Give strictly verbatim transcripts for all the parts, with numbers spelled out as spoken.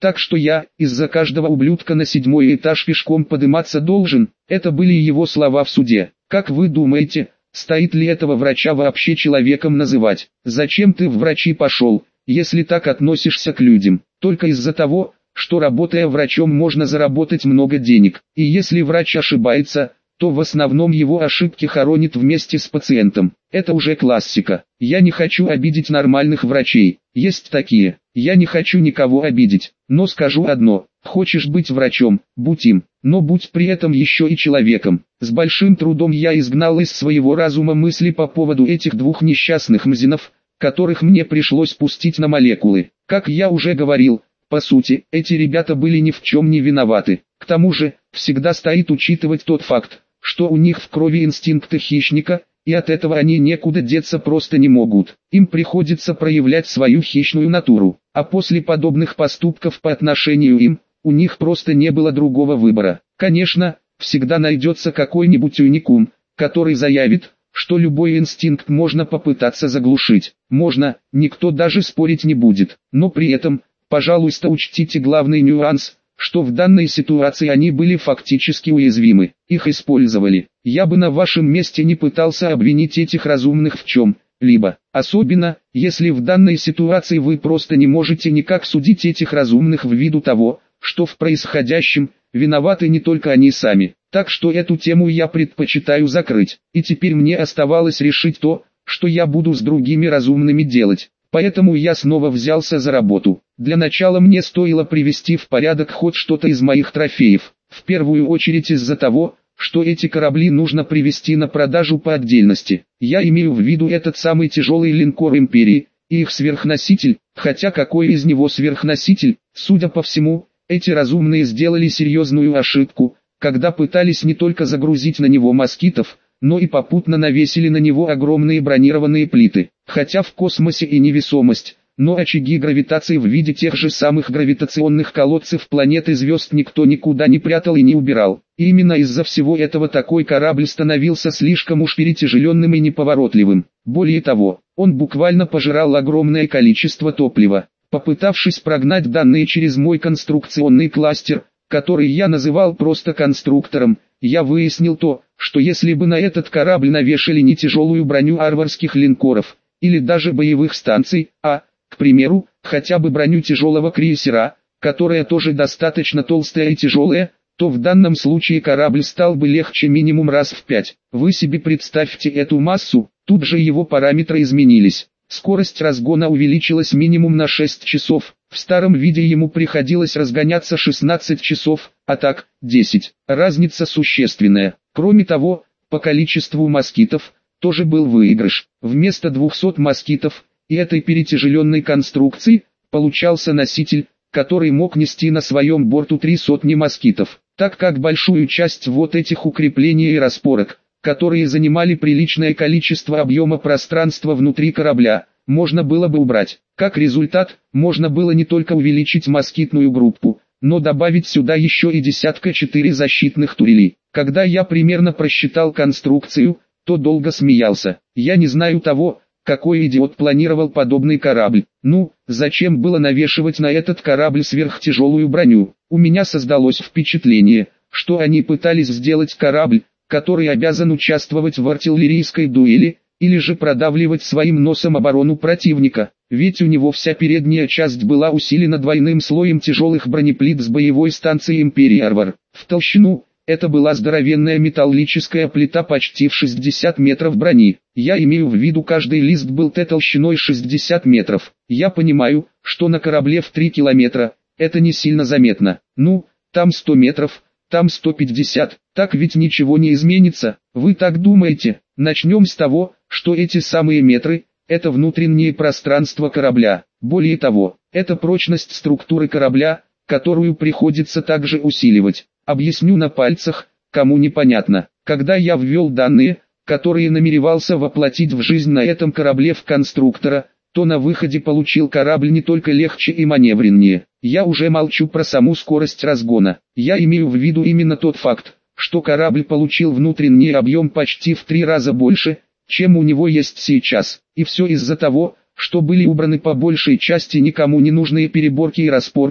Так что я, из-за каждого ублюдка на седьмой этаж пешком подниматься должен. Это были его слова в суде. Как вы думаете, стоит ли этого врача вообще человеком называть? Зачем ты в врачи пошел, если так относишься к людям? Только из-за того, что работая врачом можно заработать много денег. И если врач ошибается, то в основном его ошибки хоронит вместе с пациентом. Это уже классика. Я не хочу обидеть нормальных врачей. Есть такие. Я не хочу никого обидеть. Но скажу одно. Хочешь быть врачом, будь им. Но будь при этом еще и человеком. С большим трудом я изгнал из своего разума мысли по поводу этих двух несчастных мзинов, которых мне пришлось пустить на молекулы. Как я уже говорил, по сути, эти ребята были ни в чем не виноваты. К тому же, всегда стоит учитывать тот факт, что у них в крови инстинкты хищника, и от этого они некуда деться просто не могут. Им приходится проявлять свою хищную натуру, а после подобных поступков по отношению им, у них просто не было другого выбора. Конечно, всегда найдется какой-нибудь уникум, который заявит, что любой инстинкт можно попытаться заглушить. Можно, никто даже спорить не будет, но при этом, пожалуйста, учтите главный нюанс, что в данной ситуации они были фактически уязвимы, их использовали. Я бы на вашем месте не пытался обвинить этих разумных в чем-либо, особенно, если в данной ситуации вы просто не можете никак судить этих разумных ввиду того, что в происходящем виноваты не только они сами. Так что эту тему я предпочитаю закрыть, и теперь мне оставалось решить то, что я буду с другими разумными делать. Поэтому я снова взялся за работу. Для начала мне стоило привести в порядок хоть что-то из моих трофеев. В первую очередь из-за того, что эти корабли нужно привезти на продажу по отдельности. Я имею в виду этот самый тяжелый линкор Империи, и их сверхноситель, хотя какой из него сверхноситель, судя по всему, эти разумные сделали серьезную ошибку, когда пытались не только загрузить на него москитов, но и попутно навесили на него огромные бронированные плиты. Хотя в космосе и невесомость, но очаги гравитации в виде тех же самых гравитационных колодцев планет и звезд никто никуда не прятал и не убирал. И именно из-за всего этого такой корабль становился слишком уж перетяжеленным и неповоротливым. Более того, он буквально пожирал огромное количество топлива. Попытавшись прогнать данные через мой конструкционный кластер, который я называл просто конструктором, я выяснил то, что если бы на этот корабль навешали не тяжелую броню арварских линкоров, или даже боевых станций, а, к примеру, хотя бы броню тяжелого крейсера, которая тоже достаточно толстая и тяжелая, то в данном случае корабль стал бы легче минимум раз в пять. Вы себе представьте эту массу, тут же его параметры изменились. Скорость разгона увеличилась минимум на шесть часов, в старом виде ему приходилось разгоняться шестнадцать часов, а так, десять. Разница существенная. Кроме того, по количеству москитов, тоже был выигрыш. Вместо двухсот москитов, и этой перетяжеленной конструкции, получался носитель, который мог нести на своем борту три сотни москитов. Так как большую часть вот этих укреплений и распорок, которые занимали приличное количество объема пространства внутри корабля, можно было бы убрать. Как результат, можно было не только увеличить москитную группу, но добавить сюда еще и десятка четыре защитных турелей. Когда я примерно просчитал конструкцию, то долго смеялся. Я не знаю того, какой идиот планировал подобный корабль. Ну, зачем было навешивать на этот корабль сверхтяжелую броню? У меня создалось впечатление, что они пытались сделать корабль, который обязан участвовать в артиллерийской дуэли, или же продавливать своим носом оборону противника, ведь у него вся передняя часть была усилена двойным слоем тяжелых бронеплит с боевой станции Империи Арвар. В толщину, это была здоровенная металлическая плита почти в шестьдесят метров брони. Я имею в виду, каждый лист был Т толщиной шестьдесят метров. Я понимаю, что на корабле в три километра, это не сильно заметно. Ну, там сто метров, там сто пятьдесят, так ведь ничего не изменится, вы так думаете? Начнем с того, что эти самые метры – это внутреннее пространство корабля. Более того, это прочность структуры корабля, которую приходится также усиливать. Объясню на пальцах, кому непонятно. Когда я ввел данные, которые намеревался воплотить в жизнь на этом корабле в конструктора, то на выходе получил корабль не только легче и маневреннее. Я уже молчу про саму скорость разгона. Я имею в виду именно тот факт, что корабль получил внутренний объем почти в три раза больше, чем у него есть сейчас. И все из-за того, что были убраны по большей части никому не нужные переборки и распорки,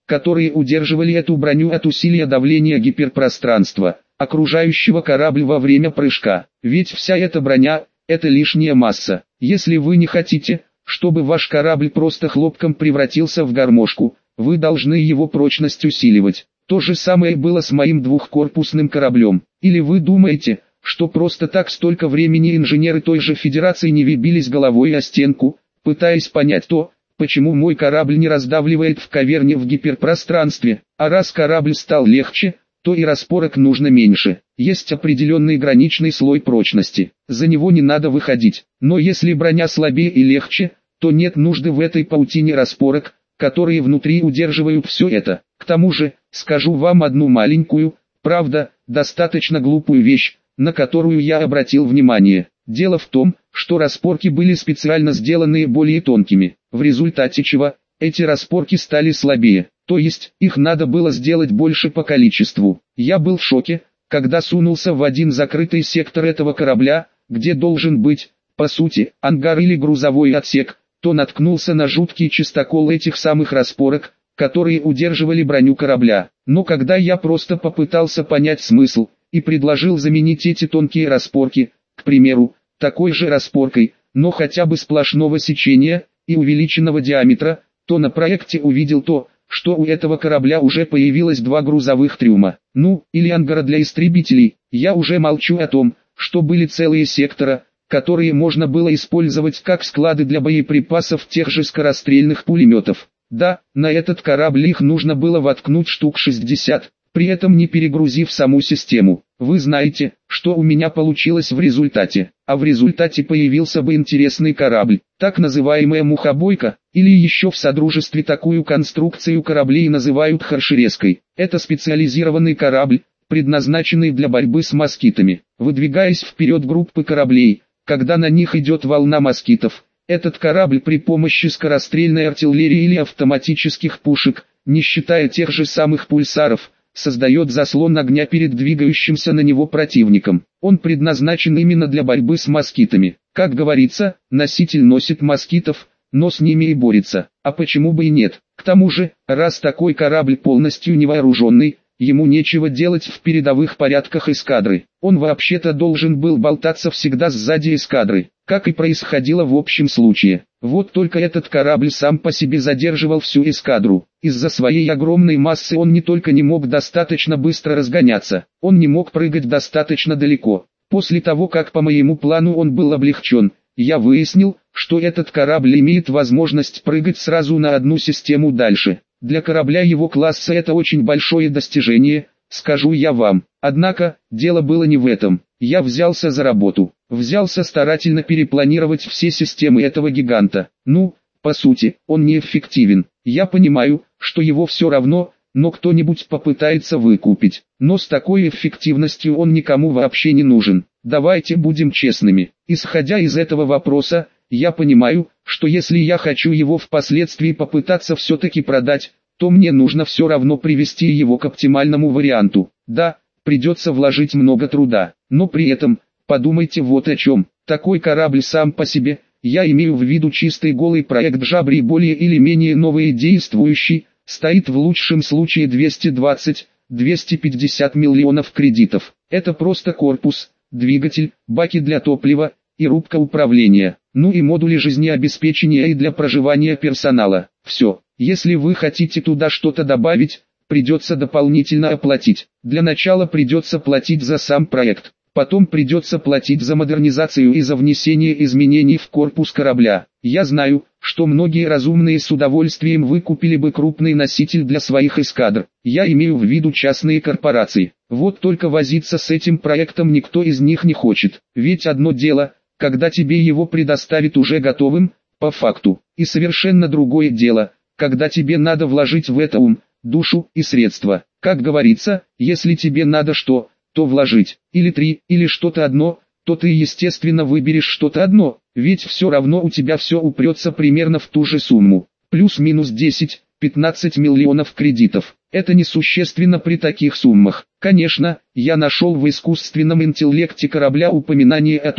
которые удерживали эту броню от усилия давления гиперпространства, окружающего корабль во время прыжка. Ведь вся эта броня – это лишняя масса. Если вы не хотите, чтобы ваш корабль просто хлопком превратился в гармошку, вы должны его прочность усиливать. То же самое было с моим двухкорпусным кораблем. Или вы думаете, что просто так столько времени инженеры той же Федерации не вибились головой о стенку, пытаясь понять то, почему мой корабль не раздавливает в каверне в гиперпространстве, а раз корабль стал легче, то и распорок нужно меньше. Есть определенный граничный слой прочности, за него не надо выходить. Но если броня слабее и легче, то нет нужды в этой паутине распорок, которые внутри удерживают все это. К тому же, скажу вам одну маленькую, правда, достаточно глупую вещь, на которую я обратил внимание. Дело в том, что распорки были специально сделаны более тонкими, в результате чего эти распорки стали слабее, то есть их надо было сделать больше по количеству. Я был в шоке, когда сунулся в один закрытый сектор этого корабля, где должен быть, по сути, ангар или грузовой отсек, то наткнулся на жуткий чистокол этих самых распорок, которые удерживали броню корабля. Но когда я просто попытался понять смысл, и предложил заменить эти тонкие распорки, к примеру, такой же распоркой, но хотя бы сплошного сечения и увеличенного диаметра, то на проекте увидел то, что у этого корабля уже появилось два грузовых трюма, ну, или ангара для истребителей. Я уже молчу о том, что были целые сектора, которые можно было использовать как склады для боеприпасов тех же скорострельных пулеметов. Да, на этот корабль их нужно было воткнуть штук шестьдесят, при этом не перегрузив саму систему. Вы знаете, что у меня получилось в результате, а в результате появился бы интересный корабль, так называемая мухобойка, или еще в содружестве такую конструкцию кораблей называют харшерезкой. Это специализированный корабль, предназначенный для борьбы с москитами. Выдвигаясь вперед группы кораблей, когда на них идет волна москитов, этот корабль при помощи скорострельной артиллерии или автоматических пушек, не считая тех же самых пульсаров, создает заслон огня перед двигающимся на него противником. Он предназначен именно для борьбы с москитами. Как говорится, носитель носит москитов, но с ними и борется. А почему бы и нет? К тому же, раз такой корабль полностью невооруженный, ему нечего делать в передовых порядках эскадры. Он вообще-то должен был болтаться всегда сзади эскадры, как и происходило в общем случае. Вот только этот корабль сам по себе задерживал всю эскадру. Из-за своей огромной массы он не только не мог достаточно быстро разгоняться, он не мог прыгать достаточно далеко. После того, как по моему плану он был облегчен, я выяснил, что этот корабль имеет возможность прыгать сразу на одну систему дальше. Для корабля его класса это очень большое достижение, скажу я вам. Однако, дело было не в этом. Я взялся за работу, взялся старательно перепланировать все системы этого гиганта. Ну, по сути, он неэффективен. Я понимаю, что его все равно, но кто-нибудь попытается выкупить. Но с такой эффективностью он никому вообще не нужен. Давайте будем честными. Исходя из этого вопроса, я понимаю, что если я хочу его впоследствии попытаться все-таки продать, то мне нужно все равно привести его к оптимальному варианту. Да, придется вложить много труда, но при этом, подумайте вот о чем. Такой корабль сам по себе, я имею в виду чистый голый проект Джабри более или менее новый и действующий, стоит в лучшем случае двести двадцать — двести пятьдесят миллионов кредитов. Это просто корпус, двигатель, баки для топлива и рубка управления, ну и модули жизнеобеспечения и для проживания персонала. Все. Если вы хотите туда что-то добавить, придется дополнительно оплатить. Для начала придется платить за сам проект, потом придется платить за модернизацию и за внесение изменений в корпус корабля. Я знаю, что многие разумные с удовольствием выкупили бы крупный носитель для своих эскадр. Я имею в виду частные корпорации. Вот только возиться с этим проектом никто из них не хочет. Ведь одно дело, когда тебе его предоставят уже готовым, по факту, и совершенно другое дело, когда тебе надо вложить в это ум, душу и средства. Как говорится, если тебе надо что, то вложить, или три, или что-то одно, то ты естественно выберешь что-то одно, ведь все равно у тебя все упрется примерно в ту же сумму, плюс-минус десять-пятнадцать миллионов кредитов. Это несущественно при таких суммах. Конечно, я нашел в искусственном интеллекте корабля упоминание о том,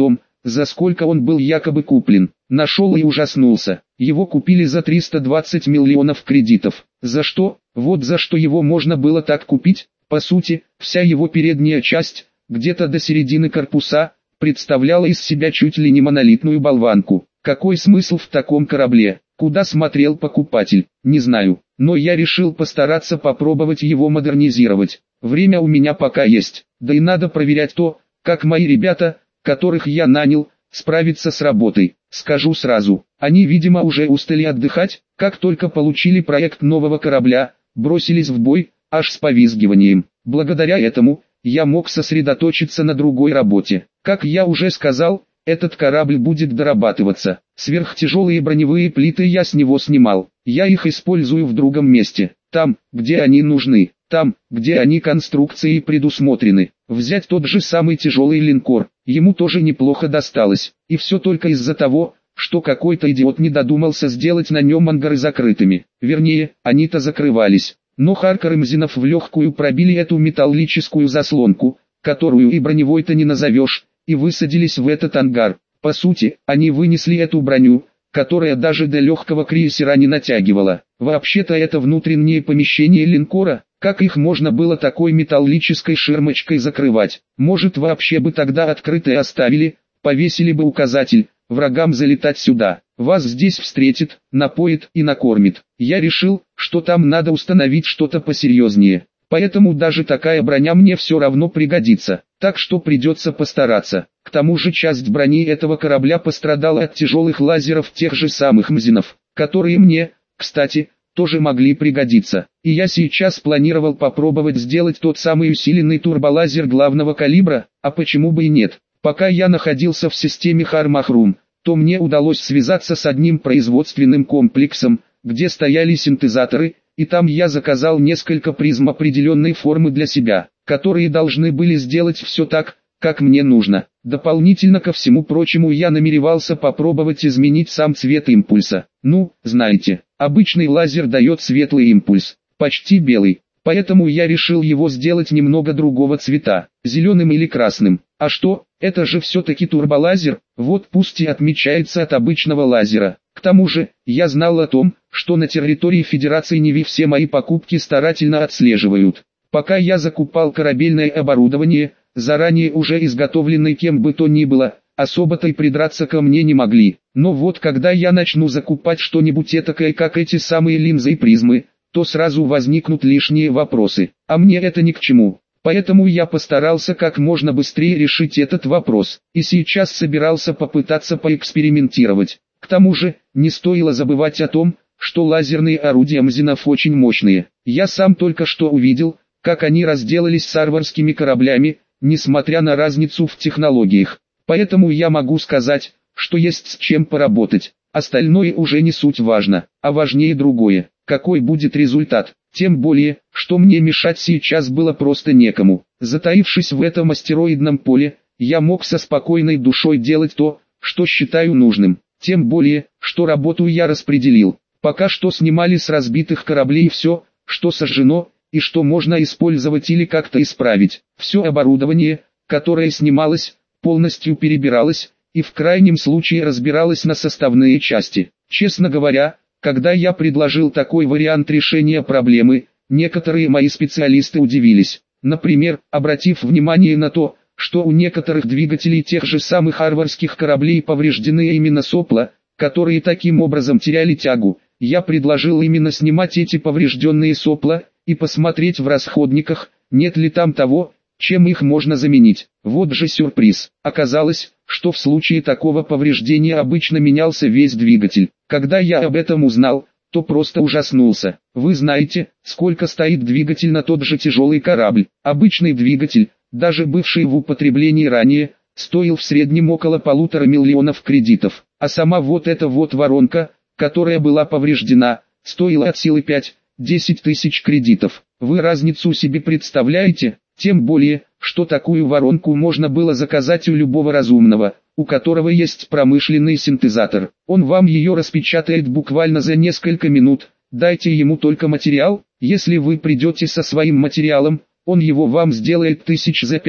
за сколько он был якобы куплен. Нашел и ужаснулся. Его купили за триста двадцать миллионов кредитов. За что? Вот за что его можно было так купить. По сути, вся его передняя часть, где-то до середины корпуса, представляла из себя чуть ли не монолитную болванку. Какой смысл в таком корабле? Куда смотрел покупатель? Не знаю. Но я решил постараться попробовать его модернизировать. Время у меня пока есть. Да и надо проверять то, как мои ребята, которых я нанял, справятся с работой. Скажу сразу, они, видимо, уже устали отдыхать, как только получили проект нового корабля, бросились в бой, аж с повизгиванием. Благодаря этому, я мог сосредоточиться на другой работе. Как я уже сказал, этот корабль будет дорабатываться. Сверхтяжелые броневые плиты я с него снимал. Я их использую в другом месте. Там, где они нужны. Там, где они конструкцией предусмотрены. Взять тот же самый тяжелый линкор. Ему тоже неплохо досталось. И все только из-за того, что какой-то идиот не додумался сделать на нем ангары закрытыми. Вернее, они-то закрывались. Но Харкер и Мзинов в легкую пробили эту металлическую заслонку, которую и броневой-то не назовешь, и высадились в этот ангар. По сути, они вынесли эту броню, которая даже до легкого крейсера не натягивала. Вообще-то это внутреннее помещение линкора, как их можно было такой металлической ширмочкой закрывать? Может, вообще бы тогда открытое оставили, повесили бы указатель: врагам залетать сюда. Вас здесь встретит, напоит и накормит. Я решил, что там надо установить что-то посерьезнее. Поэтому даже такая броня мне все равно пригодится, так что придется постараться. К тому же часть брони этого корабля пострадала от тяжелых лазеров тех же самых Мзинов, которые мне, кстати, тоже могли пригодиться. И я сейчас планировал попробовать сделать тот самый усиленный турболазер главного калибра, а почему бы и нет. Пока я находился в системе Хармахрум, то мне удалось связаться с одним производственным комплексом, где стояли синтезаторы, и там я заказал несколько призм определенной формы для себя, которые должны были сделать все так, как мне нужно. Дополнительно ко всему прочему я намеревался попробовать изменить сам цвет импульса. Ну, знаете, обычный лазер дает светлый импульс, почти белый, поэтому я решил его сделать немного другого цвета, зеленым или красным. А что, это же все-таки турболазер, вот пусть и отмечается от обычного лазера. К тому же, я знал о том, что на территории Федерации Неви все мои покупки старательно отслеживают. Пока я закупал корабельное оборудование, заранее уже изготовленное кем бы то ни было, особо-то и придраться ко мне не могли. Но вот когда я начну закупать что-нибудь этакое, как эти самые линзы и призмы, то сразу возникнут лишние вопросы, а мне это ни к чему. Поэтому я постарался как можно быстрее решить этот вопрос, и сейчас собирался попытаться поэкспериментировать. К тому же, не стоило забывать о том, что лазерные орудия Мзинов очень мощные. Я сам только что увидел, как они разделались с арварскими кораблями, несмотря на разницу в технологиях. Поэтому я могу сказать, что есть с чем поработать. Остальное уже не суть важно, а важнее другое. Какой будет результат? Тем более, что мне мешать сейчас было просто некому. Затаившись в этом астероидном поле, я мог со спокойной душой делать то, что считаю нужным. Тем более, что работу я распределил. Пока что снимали с разбитых кораблей все, что сожжено, и что можно использовать или как-то исправить. Все оборудование, которое снималось, полностью перебиралось, и в крайнем случае разбиралось на составные части. Честно говоря, когда я предложил такой вариант решения проблемы, некоторые мои специалисты удивились. Например, обратив внимание на то, что у некоторых двигателей тех же самых арварских кораблей повреждены именно сопла, которые таким образом теряли тягу, я предложил именно снимать эти поврежденные сопла, и посмотреть в расходниках, нет ли там того, чем их можно заменить. Вот же сюрприз. Оказалось, что в случае такого повреждения обычно менялся весь двигатель. Когда я об этом узнал, то просто ужаснулся. Вы знаете, сколько стоит двигатель на тот же тяжелый корабль? Обычный двигатель, даже бывший в употреблении ранее, стоил в среднем около полутора миллионов кредитов. А сама вот эта вот воронка, которая была повреждена, стоила от силы пять-десять тысяч кредитов. Вы разницу себе представляете? Тем более, что такую воронку можно было заказать у любого разумного, у которого есть промышленный синтезатор. Он вам ее распечатает буквально за несколько минут. Дайте ему только материал. Если вы придете со своим материалом, он его вам сделает тысяч за пять,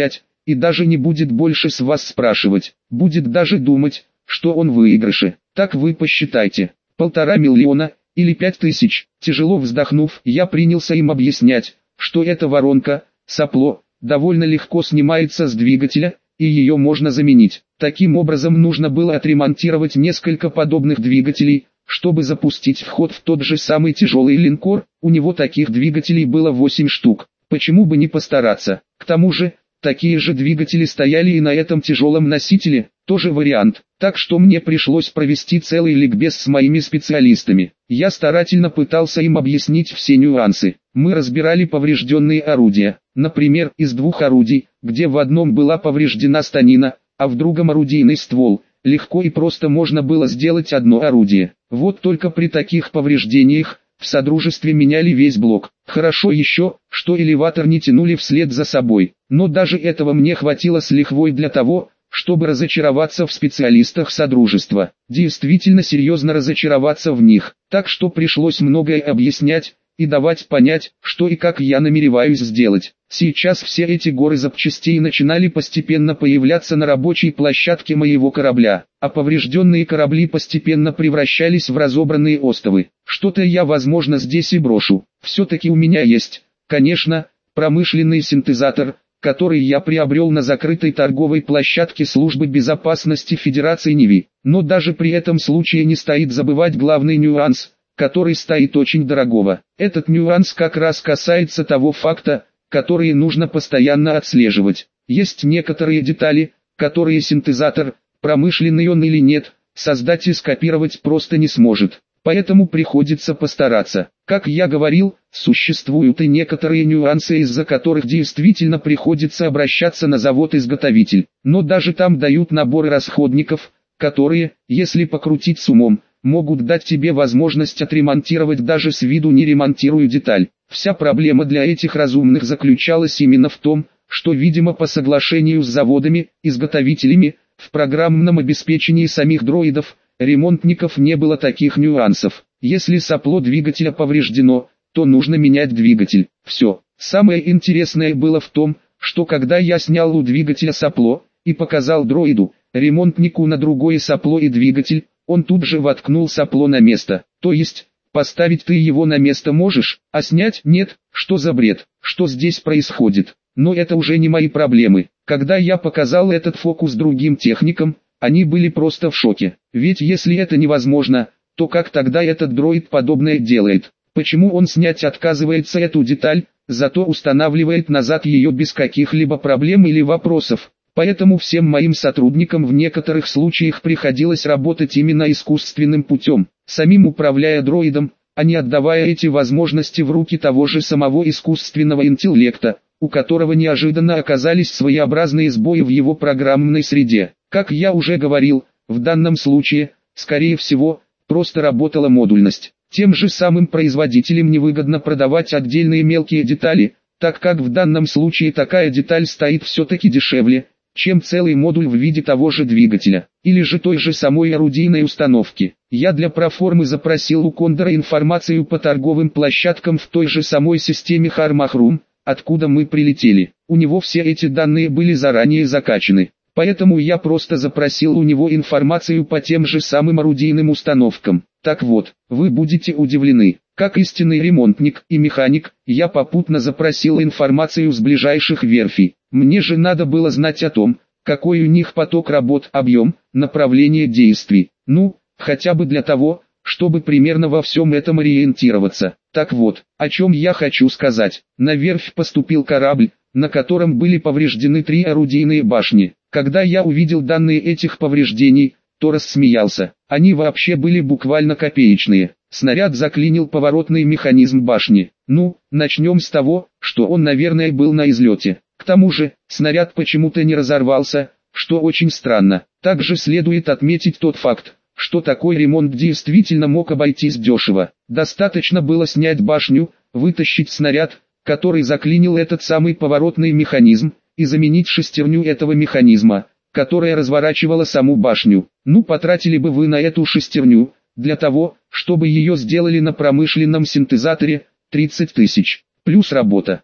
и даже не будет больше с вас спрашивать, будет даже думать, что он в выигрыше. Так вы посчитайте, полтора миллиона или пять тысяч. Тяжело вздохнув, я принялся им объяснять, что эта воронка, сопло, довольно легко снимается с двигателя, и ее можно заменить. Таким образом нужно было отремонтировать несколько подобных двигателей, чтобы запустить в ход в тот же самый тяжелый линкор. У него таких двигателей было восемь штук. Почему бы не постараться? К тому же, такие же двигатели стояли и на этом тяжелом носителе, тоже вариант. Так что мне пришлось провести целый ликбез с моими специалистами. Я старательно пытался им объяснить все нюансы. Мы разбирали поврежденные орудия. Например, из двух орудий, где в одном была повреждена станина, а в другом орудийный ствол, легко и просто можно было сделать одно орудие. Вот только при таких повреждениях, в содружестве меняли весь блок. Хорошо еще, что элеватор не тянули вслед за собой. Но даже этого мне хватило с лихвой для того, чтобы разочароваться в специалистах содружества. Действительно серьезно разочароваться в них. Так что пришлось многое объяснять и давать понять, что и как я намереваюсь сделать. Сейчас все эти горы запчастей начинали постепенно появляться на рабочей площадке моего корабля, а поврежденные корабли постепенно превращались в разобранные остовы. Что-то я, возможно, здесь и брошу. Все-таки у меня есть, конечно, промышленный синтезатор, который я приобрел на закрытой торговой площадке Службы безопасности Федерации Неви. Но даже при этом случае не стоит забывать главный нюанс, который стоит очень дорогого. Этот нюанс как раз касается того факта, которые нужно постоянно отслеживать. Есть некоторые детали, которые синтезатор, промышленный он или нет, создать и скопировать просто не сможет. Поэтому приходится постараться. Как я говорил, существуют и некоторые нюансы, из-за которых действительно приходится обращаться на завод-изготовитель. Но даже там дают наборы расходников, которые, если покрутить с умом, могут дать тебе возможность отремонтировать даже с виду не ремонтируя деталь. Вся проблема для этих разумных заключалась именно в том, что, видимо, по соглашению с заводами, изготовителями, в программном обеспечении самих дроидов, ремонтников не было таких нюансов. Если сопло двигателя повреждено, то нужно менять двигатель. Все. Самое интересное было в том, что когда я снял у двигателя сопло и показал дроиду, ремонтнику на другое сопло и двигатель, он тут же воткнул сопло на место. То есть, поставить ты его на место можешь, а снять нет. Что за бред? Что здесь происходит? Но это уже не мои проблемы. Когда я показал этот фокус другим техникам, они были просто в шоке. Ведь если это невозможно, то как тогда этот дроид подобное делает? Почему он снять отказывается эту деталь, зато устанавливает назад ее без каких-либо проблем или вопросов? Поэтому всем моим сотрудникам в некоторых случаях приходилось работать именно искусственным путем, самим управляя дроидом, а не отдавая эти возможности в руки того же самого искусственного интеллекта, у которого неожиданно оказались своеобразные сбои в его программной среде. Как я уже говорил, в данном случае, скорее всего, просто работала модульность. Тем же самым производителям невыгодно продавать отдельные мелкие детали, так как в данном случае такая деталь стоит все-таки дешевле, чем целый модуль в виде того же двигателя, или же той же самой орудийной установки. Я для проформы запросил у Кондора информацию по торговым площадкам в той же самой системе Хармахрум, откуда мы прилетели. У него все эти данные были заранее закачаны. Поэтому я просто запросил у него информацию по тем же самым орудийным установкам. Так вот, вы будете удивлены. Как истинный ремонтник и механик, я попутно запросил информацию с ближайших верфей. Мне же надо было знать о том, какой у них поток работ, объем, направление действий. Ну, хотя бы для того, чтобы примерно во всем этом ориентироваться. Так вот, о чем я хочу сказать. На верфь поступил корабль, на котором были повреждены три орудийные башни. Когда я увидел данные этих повреждений, то рассмеялся. Они вообще были буквально копеечные. Снаряд заклинил поворотный механизм башни. Ну, начнем с того, что он, наверное, был на излете. К тому же, снаряд почему-то не разорвался, что очень странно. Также следует отметить тот факт, что такой ремонт действительно мог обойтись дешево. Достаточно было снять башню, вытащить снаряд, который заклинил этот самый поворотный механизм, и заменить шестерню этого механизма, которая разворачивала саму башню. Ну, потратили бы вы на эту шестерню, для того, чтобы ее сделали на промышленном синтезаторе, тридцать тысяч. Плюс работа.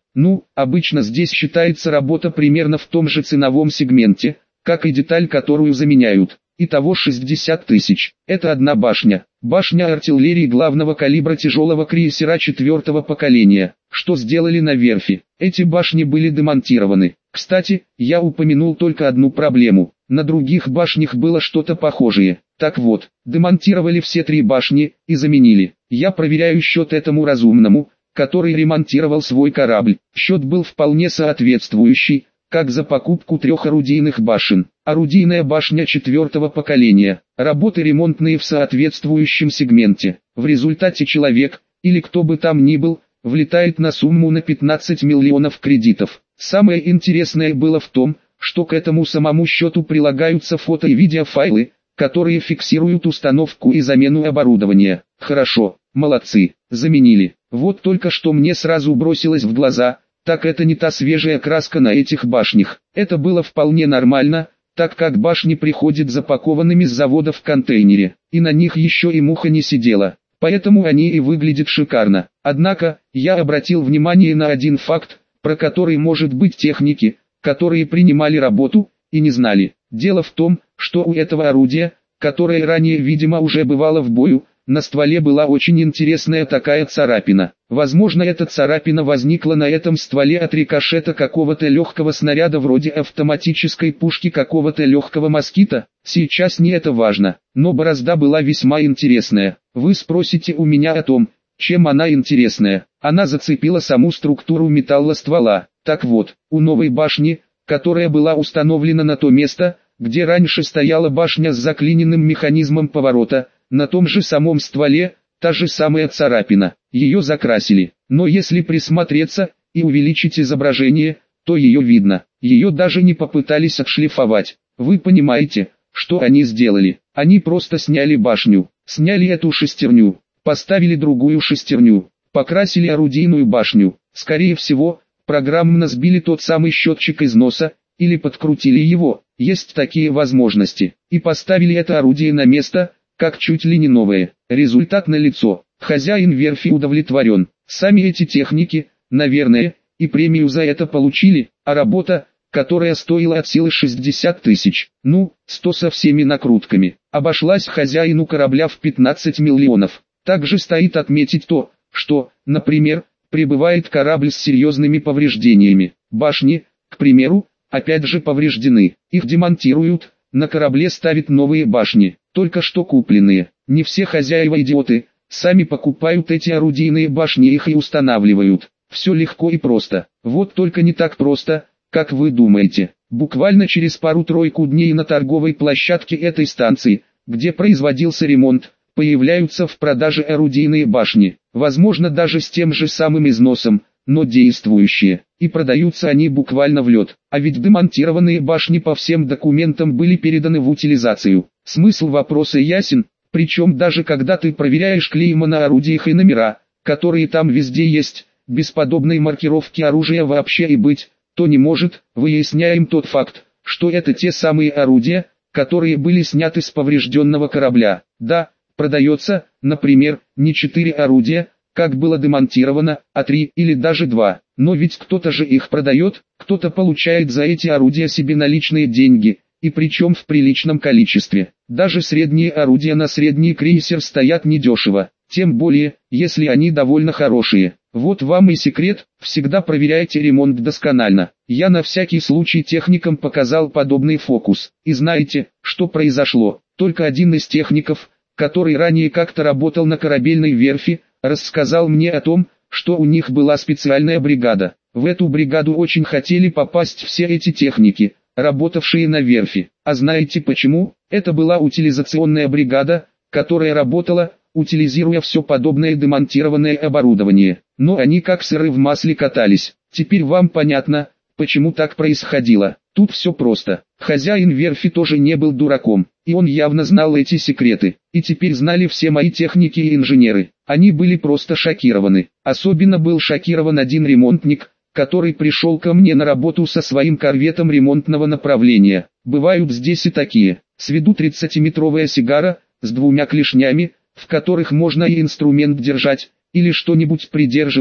Ну, обычно здесь считается работа примерно в том же ценовом сегменте, как и деталь, которую заменяют. Итого шестьдесят тысяч. Это одна башня. Башня артиллерии главного калибра тяжелого крейсера четвертого поколения. Что сделали на верфи? Эти башни были демонтированы. Кстати, я упомянул только одну проблему. На других башнях было что-то похожее. Так вот, демонтировали все три башни и заменили. Я проверяю счет этому разумному, который ремонтировал свой корабль. Счет был вполне соответствующий, как за покупку трех орудийных башен. Орудийная башня четвертого поколения. Работы ремонтные в соответствующем сегменте. В результате человек, или кто бы там ни был, влетает на сумму на пятнадцать миллионов кредитов. Самое интересное было в том, что к этому самому счету прилагаются фото и видеофайлы, которые фиксируют установку и замену оборудования. Хорошо, молодцы, заменили. Вот только что мне сразу бросилось в глаза, так это не та свежая краска на этих башнях. Это было вполне нормально, так как башни приходят запакованными с завода в контейнере, и на них еще и муха не сидела. Поэтому они и выглядят шикарно. Однако, я обратил внимание на один факт, про который, может быть, техники, которые принимали работу, и не знали. Дело в том, что у этого орудия, которое ранее, видимо, уже бывало в бою, на стволе была очень интересная такая царапина. Возможно, эта царапина возникла на этом стволе от рикошета какого-то легкого снаряда вроде автоматической пушки какого-то легкого москита. Сейчас не это важно, но борозда была весьма интересная. Вы спросите у меня о том, чем она интересная. Она зацепила саму структуру металла ствола. Так вот, у новой башни, которая была установлена на то место, где раньше стояла башня с заклиненным механизмом поворота, на том же самом стволе, та же самая царапина. Ее закрасили, но если присмотреться и увеличить изображение, то ее видно. Ее даже не попытались отшлифовать. Вы понимаете, что они сделали? Они просто сняли башню, сняли эту шестерню, поставили другую шестерню, покрасили орудийную башню. Скорее всего, программно сбили тот самый счетчик износа, или подкрутили его, есть такие возможности, и поставили это орудие на место, как чуть ли не новое. Результат налицо. Хозяин верфи удовлетворен. Сами эти техники, наверное, и премию за это получили, а работа, которая стоила от силы шестьдесят тысяч, ну, сто со всеми накрутками, обошлась хозяину корабля в пятнадцать миллионов. Также стоит отметить то, что, например, прибывает корабль с серьезными повреждениями. Башни, к примеру, опять же повреждены. Их демонтируют, на корабле ставят новые башни, только что купленные. Не все хозяева идиоты, сами покупают эти орудийные башни, их и устанавливают. Все легко и просто. Вот только не так просто, как вы думаете. Буквально через пару-тройку дней на торговой площадке этой станции, где производился ремонт, появляются в продаже орудийные башни, возможно даже с тем же самым износом, но действующие, и продаются они буквально в лед. А ведь демонтированные башни по всем документам были переданы в утилизацию. Смысл вопроса ясен, причем даже когда ты проверяешь клейма на орудиях и номера, которые там везде есть, без подобной маркировки оружия вообще и быть, то не может. Выясняем тот факт, что это те самые орудия, которые были сняты с поврежденного корабля. Да, продается, например, не четыре орудия, как было демонтировано, а три или даже два. Но ведь кто-то же их продает, кто-то получает за эти орудия себе наличные деньги, и причем в приличном количестве. Даже средние орудия на средний крейсер стоят недешево, тем более, если они довольно хорошие. Вот вам и секрет, всегда проверяйте ремонт досконально. Я на всякий случай техникам показал подобный фокус. И знаете, что произошло? Только один из техников, который ранее как-то работал на корабельной верфи, рассказал мне о том, что у них была специальная бригада. В эту бригаду очень хотели попасть все эти техники, работавшие на верфи. А знаете почему? Это была утилизационная бригада, которая работала, утилизируя все подобное демонтированное оборудование. Но они как сыры в масле катались. Теперь вам понятно, почему так происходило. Тут все просто. Хозяин верфи тоже не был дураком, и он явно знал эти секреты. И теперь знали все мои техники и инженеры. Они были просто шокированы. Особенно был шокирован один ремонтник, который пришел ко мне на работу со своим корветом ремонтного направления. Бывают здесь и такие. С виду тридцатиметровая сигара, с двумя клешнями, в которых можно и инструмент держать, или что-нибудь придерживать,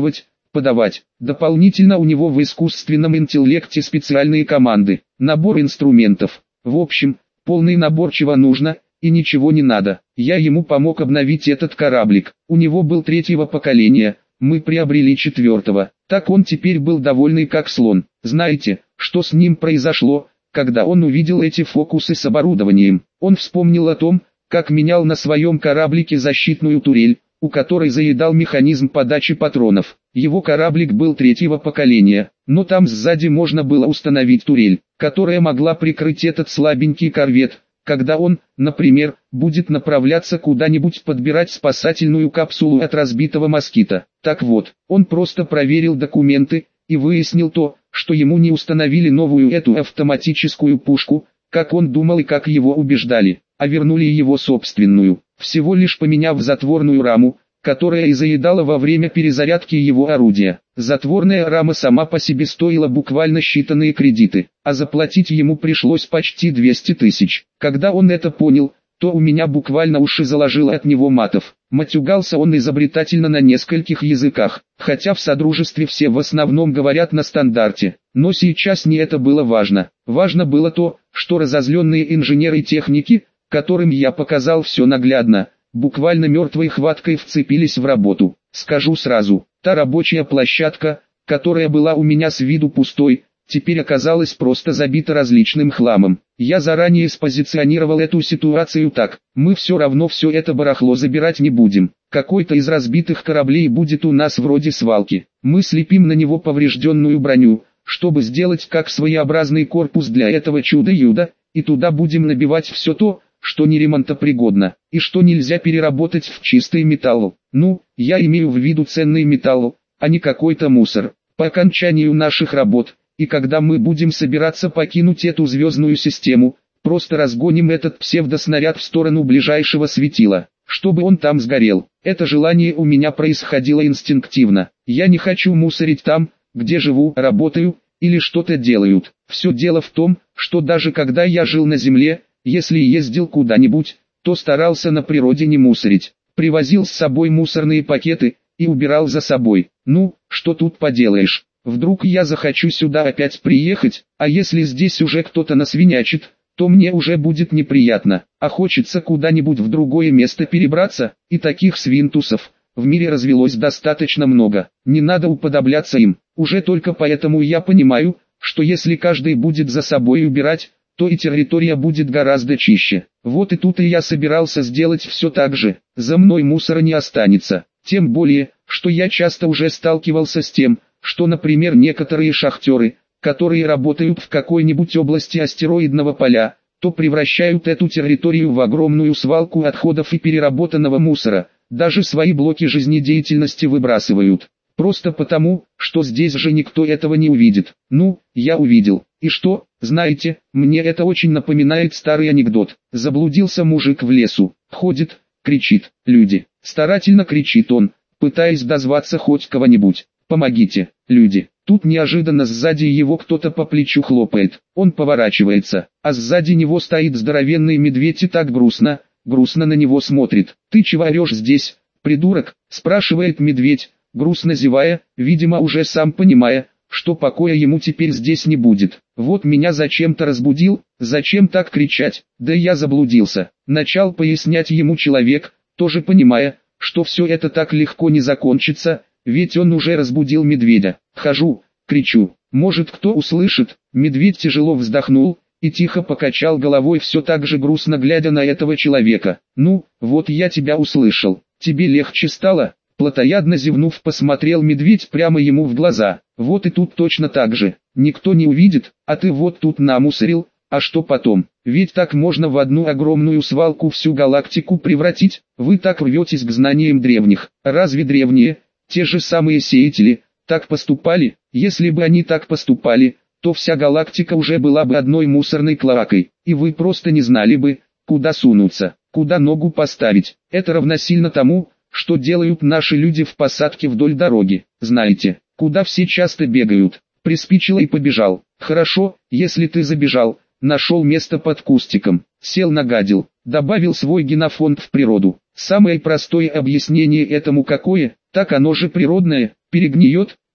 подавать. Дополнительно у него в искусственном интеллекте специальные команды, набор инструментов. В общем, полный набор чего нужно, и ничего не надо. Я ему помог обновить этот кораблик. У него был третьего поколения, мы приобрели четвертого. Так он теперь был довольный как слон. Знаете, что с ним произошло, когда он увидел эти фокусы с оборудованием? Он вспомнил о том, как менял на своем кораблике защитную турель, у которой заедал механизм подачи патронов. Его кораблик был третьего поколения, но там сзади можно было установить турель, которая могла прикрыть этот слабенький корвет, когда он, например, будет направляться куда-нибудь подбирать спасательную капсулу от разбитого москита. Так вот, он просто проверил документы и выяснил то, что ему не установили новую эту автоматическую пушку, как он думал и как его убеждали, а вернули его собственную, всего лишь поменяв затворную раму, которая и заедала во время перезарядки его орудия. Затворная рама сама по себе стоила буквально считанные кредиты, а заплатить ему пришлось почти двести тысяч. Когда он это понял, то у меня буквально уши заложило от него матов. Матюгался он изобретательно на нескольких языках, хотя в Содружестве все в основном говорят на стандарте. Но сейчас не это было важно. Важно было то, что разозленные инженеры и техники, которым я показал все наглядно, буквально мертвой хваткой вцепились в работу. Скажу сразу, та рабочая площадка, которая была у меня с виду пустой, теперь оказалась просто забита различным хламом. Я заранее спозиционировал эту ситуацию так: мы все равно все это барахло забирать не будем. Какой-то из разбитых кораблей будет у нас вроде свалки. Мы слепим на него поврежденную броню, чтобы сделать как своеобразный корпус для этого чудо-юда, и туда будем набивать все то, что не ремонтопригодно, и что нельзя переработать в чистый металл. Ну, я имею в виду ценный металл, а не какой-то мусор. По окончанию наших работ, и когда мы будем собираться покинуть эту звездную систему, просто разгоним этот псевдоснаряд в сторону ближайшего светила, чтобы он там сгорел. Это желание у меня происходило инстинктивно. Я не хочу мусорить там, где живу, работаю, или что-то делают. Все дело в том, что даже когда я жил на Земле, если ездил куда-нибудь, то старался на природе не мусорить. Привозил с собой мусорные пакеты и убирал за собой. Ну, что тут поделаешь? Вдруг я захочу сюда опять приехать, а если здесь уже кто-то насвинячит, то мне уже будет неприятно. А хочется куда-нибудь в другое место перебраться, и таких свинтусов в мире развелось достаточно много. Не надо уподобляться им. Уже только поэтому я понимаю, что если каждый будет за собой убирать, то и территория будет гораздо чище. Вот и тут и я собирался сделать все так же. За мной мусора не останется. Тем более, что я часто уже сталкивался с тем, что, например, некоторые шахтеры, которые работают в какой-нибудь области астероидного поля, то превращают эту территорию в огромную свалку отходов и переработанного мусора, даже свои блоки жизнедеятельности выбрасывают. Просто потому, что здесь же никто этого не увидит. Ну, я увидел. И что, знаете, мне это очень напоминает старый анекдот. Заблудился мужик в лесу, ходит, кричит: «Люди!» Старательно кричит он, пытаясь дозваться хоть кого-нибудь. «Помогите, люди!» Тут неожиданно сзади его кто-то по плечу хлопает. Он поворачивается, а сзади него стоит здоровенный медведь и так грустно, грустно на него смотрит. «Ты чего орешь здесь, придурок?» спрашивает медведь, грустно зевая, видимо уже сам понимая, что покоя ему теперь здесь не будет. «Вот меня зачем-то разбудил, зачем так кричать?» «Да я заблудился», начал пояснять ему человек, тоже понимая, что все это так легко не закончится, ведь он уже разбудил медведя. «Хожу, кричу, может кто услышит?» Медведь тяжело вздохнул и тихо покачал головой, все так же грустно глядя на этого человека. «Ну, вот я тебя услышал. Тебе легче стало?» Плотоядно зевнув, посмотрел медведь прямо ему в глаза. «Вот и тут точно так же. Никто не увидит, а ты вот тут намусорил, а что потом? Ведь так можно в одну огромную свалку всю галактику превратить. Вы так рветесь к знаниям древних. Разве древние, те же самые сеятели, так поступали? Если бы они так поступали, то вся галактика уже была бы одной мусорной клоакой, и вы просто не знали бы, куда сунуться, куда ногу поставить. Это равносильно тому, что делают наши люди в посадке вдоль дороги. Знаете, куда все часто бегают? Приспичило и побежал. Хорошо, если ты забежал, нашел место под кустиком, сел нагадил, добавил свой генофонд в природу. Самое простое объяснение этому какое? Так оно же природное, перегниет,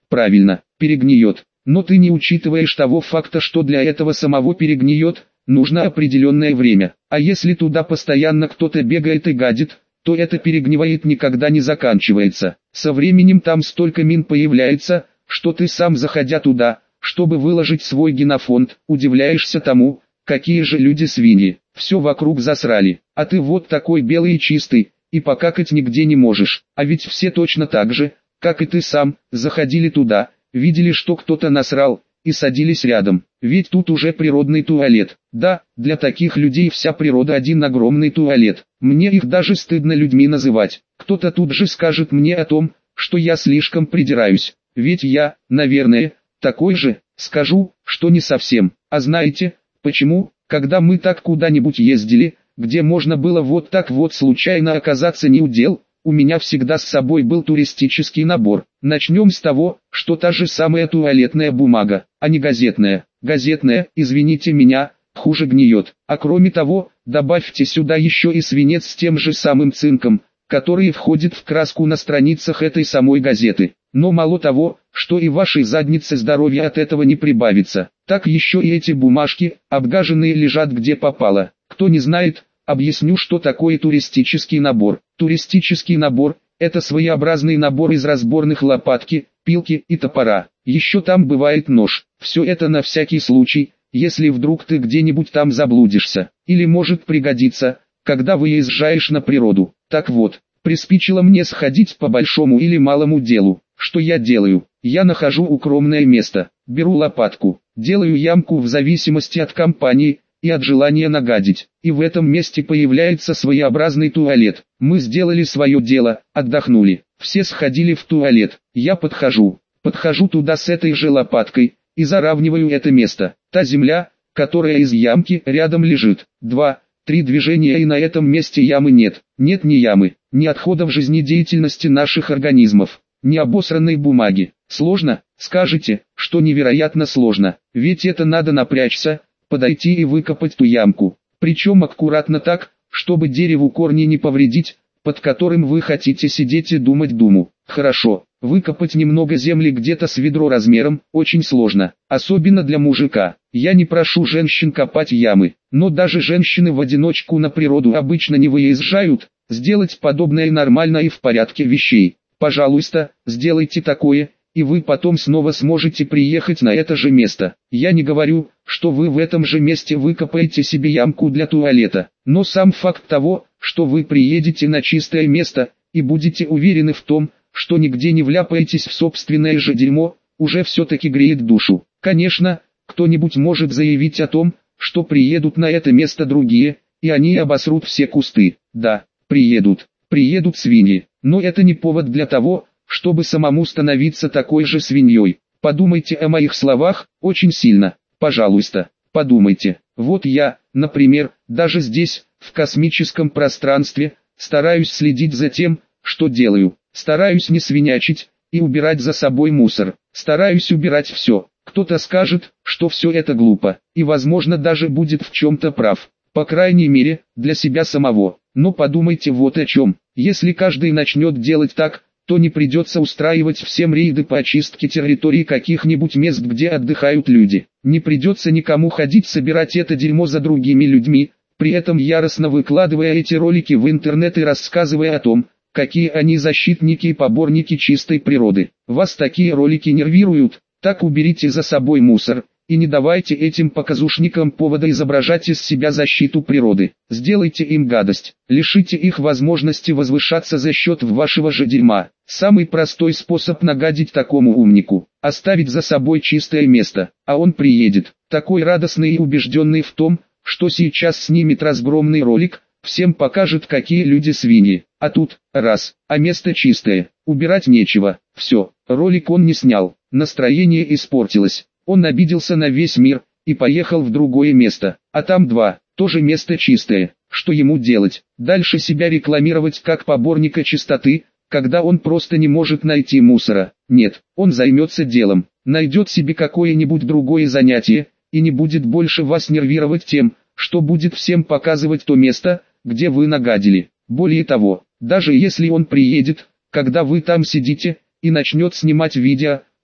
Правильно, перегниет. Но ты не учитываешь того факта, что для этого самого перегниет, нужно определенное время. А если туда постоянно кто-то бегает и гадит, то это перегнивает никогда не заканчивается. Со временем там столько мин появляется, что ты сам, заходя туда, чтобы выложить свой генофонд, удивляешься тому, какие же люди свиньи. Все вокруг засрали, а ты вот такой белый и чистый, и покакать нигде не можешь. А ведь все точно так же, как и ты сам, заходили туда, видели, что кто-то насрал, и садились рядом. Ведь тут уже природный туалет. Да, для таких людей вся природа один огромный туалет. Мне их даже стыдно людьми называть. Кто-то тут же скажет мне о том, что я слишком придираюсь. Ведь я, наверное, такой же. Скажу, что не совсем. А знаете, почему? Когда мы так куда-нибудь ездили, где можно было вот так вот случайно оказаться не у дел, у меня всегда с собой был туристический набор. Начнем с того, что та же самая туалетная бумага, а не газетная. Газетная, извините меня, хуже гниет. А кроме того, добавьте сюда еще и свинец с тем же самым цинком, который входит в краску на страницах этой самой газеты. Но мало того, что и вашей заднице здоровья от этого не прибавится, так еще и эти бумажки, обгаженные, лежат где попало. Кто не знает, объясню, что такое туристический набор. Туристический набор – это своеобразный набор из разборных лопатки, пилки и топора. Еще там бывает нож. Все это на всякий случай, если вдруг ты где-нибудь там заблудишься. Или может пригодиться, когда выезжаешь на природу. Так вот, приспичило мне сходить по большому или малому делу. Что я делаю? Я нахожу укромное место, беру лопатку, делаю ямку в зависимости от компании и от желания нагадить. И в этом месте появляется своеобразный туалет. Мы сделали свое дело, отдохнули. Все сходили в туалет. Я подхожу, подхожу туда с этой же лопаткой и заравниваю это место. Та земля, которая из ямки рядом лежит. Два, три движения, и на этом месте ямы нет. Нет ни ямы, ни отходов жизнедеятельности наших организмов, ни обосранной бумаги. Сложно? Скажете, что невероятно сложно. Ведь это надо напрячься, подойти и выкопать ту ямку. Причем аккуратно так, чтобы дереву корни не повредить, под которым вы хотите сидеть и думать думу. Хорошо, выкопать немного земли где-то с ведро размером очень сложно, особенно для мужика. Я не прошу женщин копать ямы, но даже женщины в одиночку на природу обычно не выезжают. Сделать подобное нормально и в порядке вещей. Пожалуйста, сделайте такое, и вы потом снова сможете приехать на это же место. Я не говорю, что вы в этом же месте выкопаете себе ямку для туалета, но сам факт того, что вы приедете на чистое место, и будете уверены в том, что нигде не вляпаетесь в собственное же дерьмо, уже все-таки греет душу. Конечно, кто-нибудь может заявить о том, что приедут на это место другие, и они обосрут все кусты. Да, приедут, приедут свиньи, но это не повод для того, чтобы самому становиться такой же свиньей. Подумайте о моих словах, очень сильно, пожалуйста, подумайте. Вот я, например, даже здесь, в космическом пространстве, стараюсь следить за тем, что делаю, стараюсь не свинячить и убирать за собой мусор, стараюсь убирать все. Кто-то скажет, что все это глупо, и возможно даже будет в чем-то прав, по крайней мере, для себя самого. Но подумайте вот о чем. Если каждый начнет делать так, то не придется устраивать всем рейды по очистке территории каких-нибудь мест, где отдыхают люди. Не придется никому ходить собирать это дерьмо за другими людьми, при этом яростно выкладывая эти ролики в интернет и рассказывая о том, какие они защитники и поборники чистой природы. Вас такие ролики нервируют? Так уберите за собой мусор, и не давайте этим показушникам повода изображать из себя защиту природы. Сделайте им гадость, лишите их возможности возвышаться за счет вашего же дерьма. Самый простой способ нагадить такому умнику – оставить за собой чистое место, а он приедет, такой радостный и убежденный в том, что сейчас снимет разгромный ролик, всем покажет, какие люди свиньи. А тут, раз, а место чистое, убирать нечего, все, ролик он не снял, настроение испортилось. Он обиделся на весь мир и поехал в другое место, а там два, тоже место чистое. Что ему делать? Дальше себя рекламировать как поборника чистоты, когда он просто не может найти мусора? Нет, он займется делом, найдет себе какое-нибудь другое занятие, и не будет больше вас нервировать тем, что будет всем показывать то место, где вы нагадили. Более того, даже если он приедет, когда вы там сидите, и начнет снимать видео,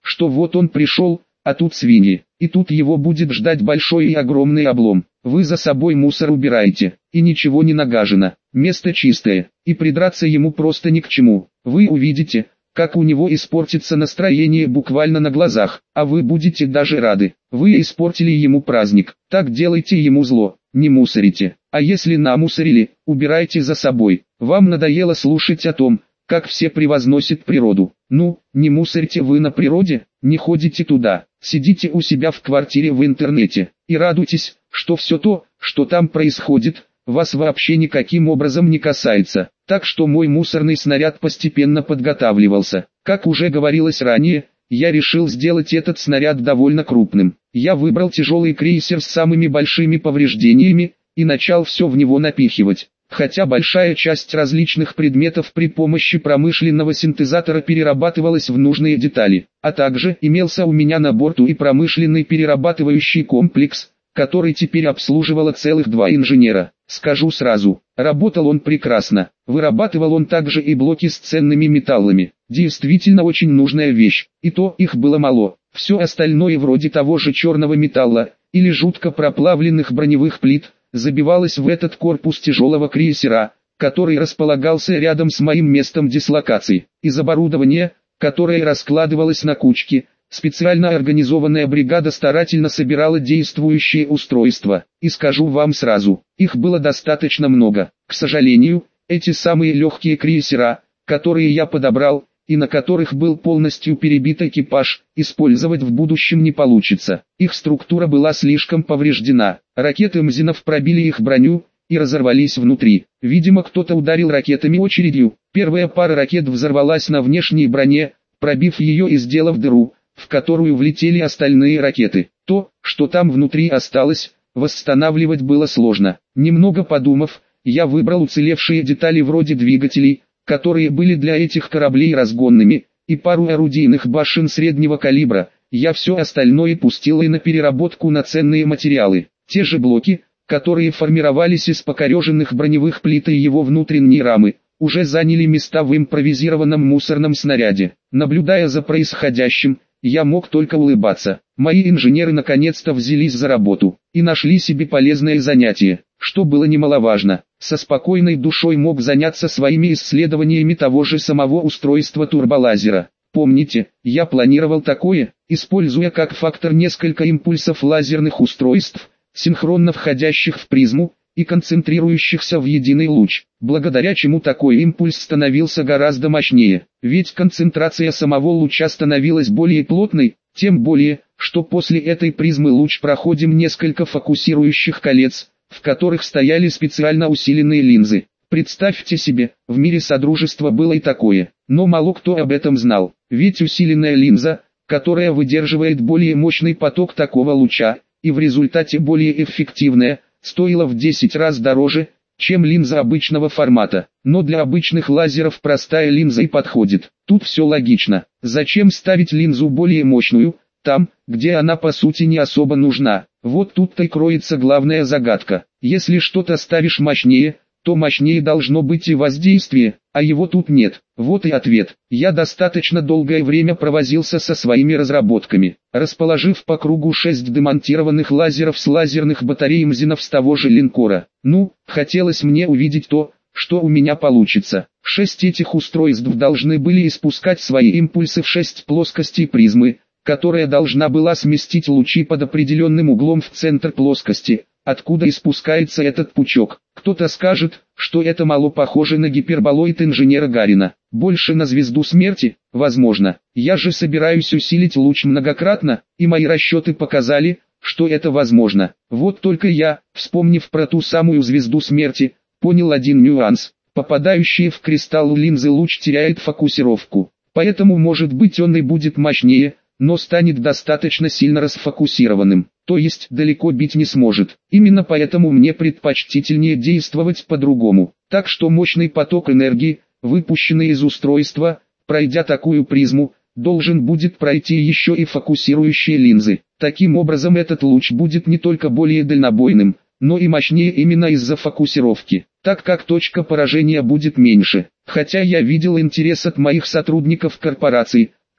что вот он пришел, а тут свиньи, и тут его будет ждать большой и огромный облом. Вы за собой мусор убираете, и ничего не нагажено, место чистое, и придраться ему просто ни к чему. Вы увидите, как у него испортится настроение буквально на глазах, а вы будете даже рады. Вы испортили ему праздник, так делайте ему зло, не мусорите. А если намусорили, убирайте за собой. Вам надоело слушать о том, как все превозносят природу. Ну, не мусорите вы на природе, не ходите туда, сидите у себя в квартире в интернете, и радуйтесь, что все то, что там происходит, вас вообще никаким образом не касается. Так что мой мусорный снаряд постепенно подготавливался. Как уже говорилось ранее, я решил сделать этот снаряд довольно крупным. Я выбрал тяжелый крейсер с самыми большими повреждениями, и начал все в него напихивать. Хотя большая часть различных предметов при помощи промышленного синтезатора перерабатывалась в нужные детали, а также имелся у меня на борту и промышленный перерабатывающий комплекс, который теперь обслуживало целых два инженера. Скажу сразу, работал он прекрасно, вырабатывал он также и блоки с ценными металлами, действительно очень нужная вещь, и то их было мало, все остальное вроде того же черного металла, или жутко проплавленных броневых плит, забивалось в этот корпус тяжелого крейсера, который располагался рядом с моим местом дислокации. Из оборудования, которое раскладывалось на кучки, специально организованная бригада старательно собирала действующие устройства, и скажу вам сразу, их было достаточно много. К сожалению, эти самые легкие крейсера, которые я подобрал, и на которых был полностью перебит экипаж, использовать в будущем не получится. Их структура была слишком повреждена, ракеты Мзинов пробили их броню и разорвались внутри. Видимо, кто-то ударил ракетами очередью. Первая пара ракет взорвалась на внешней броне, пробив ее и сделав дыру, в которую влетели остальные ракеты. То, что там внутри осталось, восстанавливать было сложно. Немного подумав, я выбрал уцелевшие детали вроде двигателей, которые были для этих кораблей разгонными, и пару орудийных башен среднего калибра. Я все остальное пустил и на переработку на ценные материалы. Те же блоки, которые формировались из покореженных броневых плит и его внутренней рамы, уже заняли места в импровизированном мусорном снаряде. Наблюдая за происходящим, я мог только улыбаться. Мои инженеры наконец-то взялись за работу и нашли себе полезное занятие, что было немаловажно. Со спокойной душой мог заняться своими исследованиями того же самого устройства турболазера. Помните, я планировал такое, используя как фактор несколько импульсов лазерных устройств, синхронно входящих в призму и концентрирующихся в единый луч, благодаря чему такой импульс становился гораздо мощнее, ведь концентрация самого луча становилась более плотной, тем более, что после этой призмы луч проходим несколько фокусирующих колец, в которых стояли специально усиленные линзы. Представьте себе, в мире Содружества было и такое, но мало кто об этом знал, ведь усиленная линза, которая выдерживает более мощный поток такого луча, и в результате более эффективная, стоила в десять раз дороже, чем линза обычного формата. Но для обычных лазеров простая линза и подходит. Тут все логично. Зачем ставить линзу более мощную, там, где она по сути не особо нужна? Вот тут-то и кроется главная загадка. Если что-то ставишь мощнее, то мощнее должно быть и воздействие, а его тут нет. Вот и ответ. Я достаточно долгое время провозился со своими разработками, расположив по кругу шесть демонтированных лазеров с лазерных батарей Мзинов с того же линкора. Ну, хотелось мне увидеть то, что у меня получится. Шесть этих устройств должны были испускать свои импульсы в шесть плоскостей призмы, которая должна была сместить лучи под определенным углом в центр плоскости, откуда испускается этот пучок. Кто-то скажет, что это мало похоже на гиперболоид инженера Гарина, больше на звезду смерти, возможно. Я же собираюсь усилить луч многократно, и мои расчеты показали, что это возможно. Вот только я, вспомнив про ту самую звезду смерти, понял один нюанс. Попадающий в кристалл линзы луч теряет фокусировку, поэтому может быть он и будет мощнее, но станет достаточно сильно расфокусированным, то есть далеко бить не сможет. Именно поэтому мне предпочтительнее действовать по-другому. Так что мощный поток энергии, выпущенный из устройства, пройдя такую призму, должен будет пройти еще и фокусирующие линзы. Таким образом этот луч будет не только более дальнобойным, но и мощнее именно из-за фокусировки, так как точка поражения будет меньше. Хотя я видел интерес от моих сотрудников корпораций,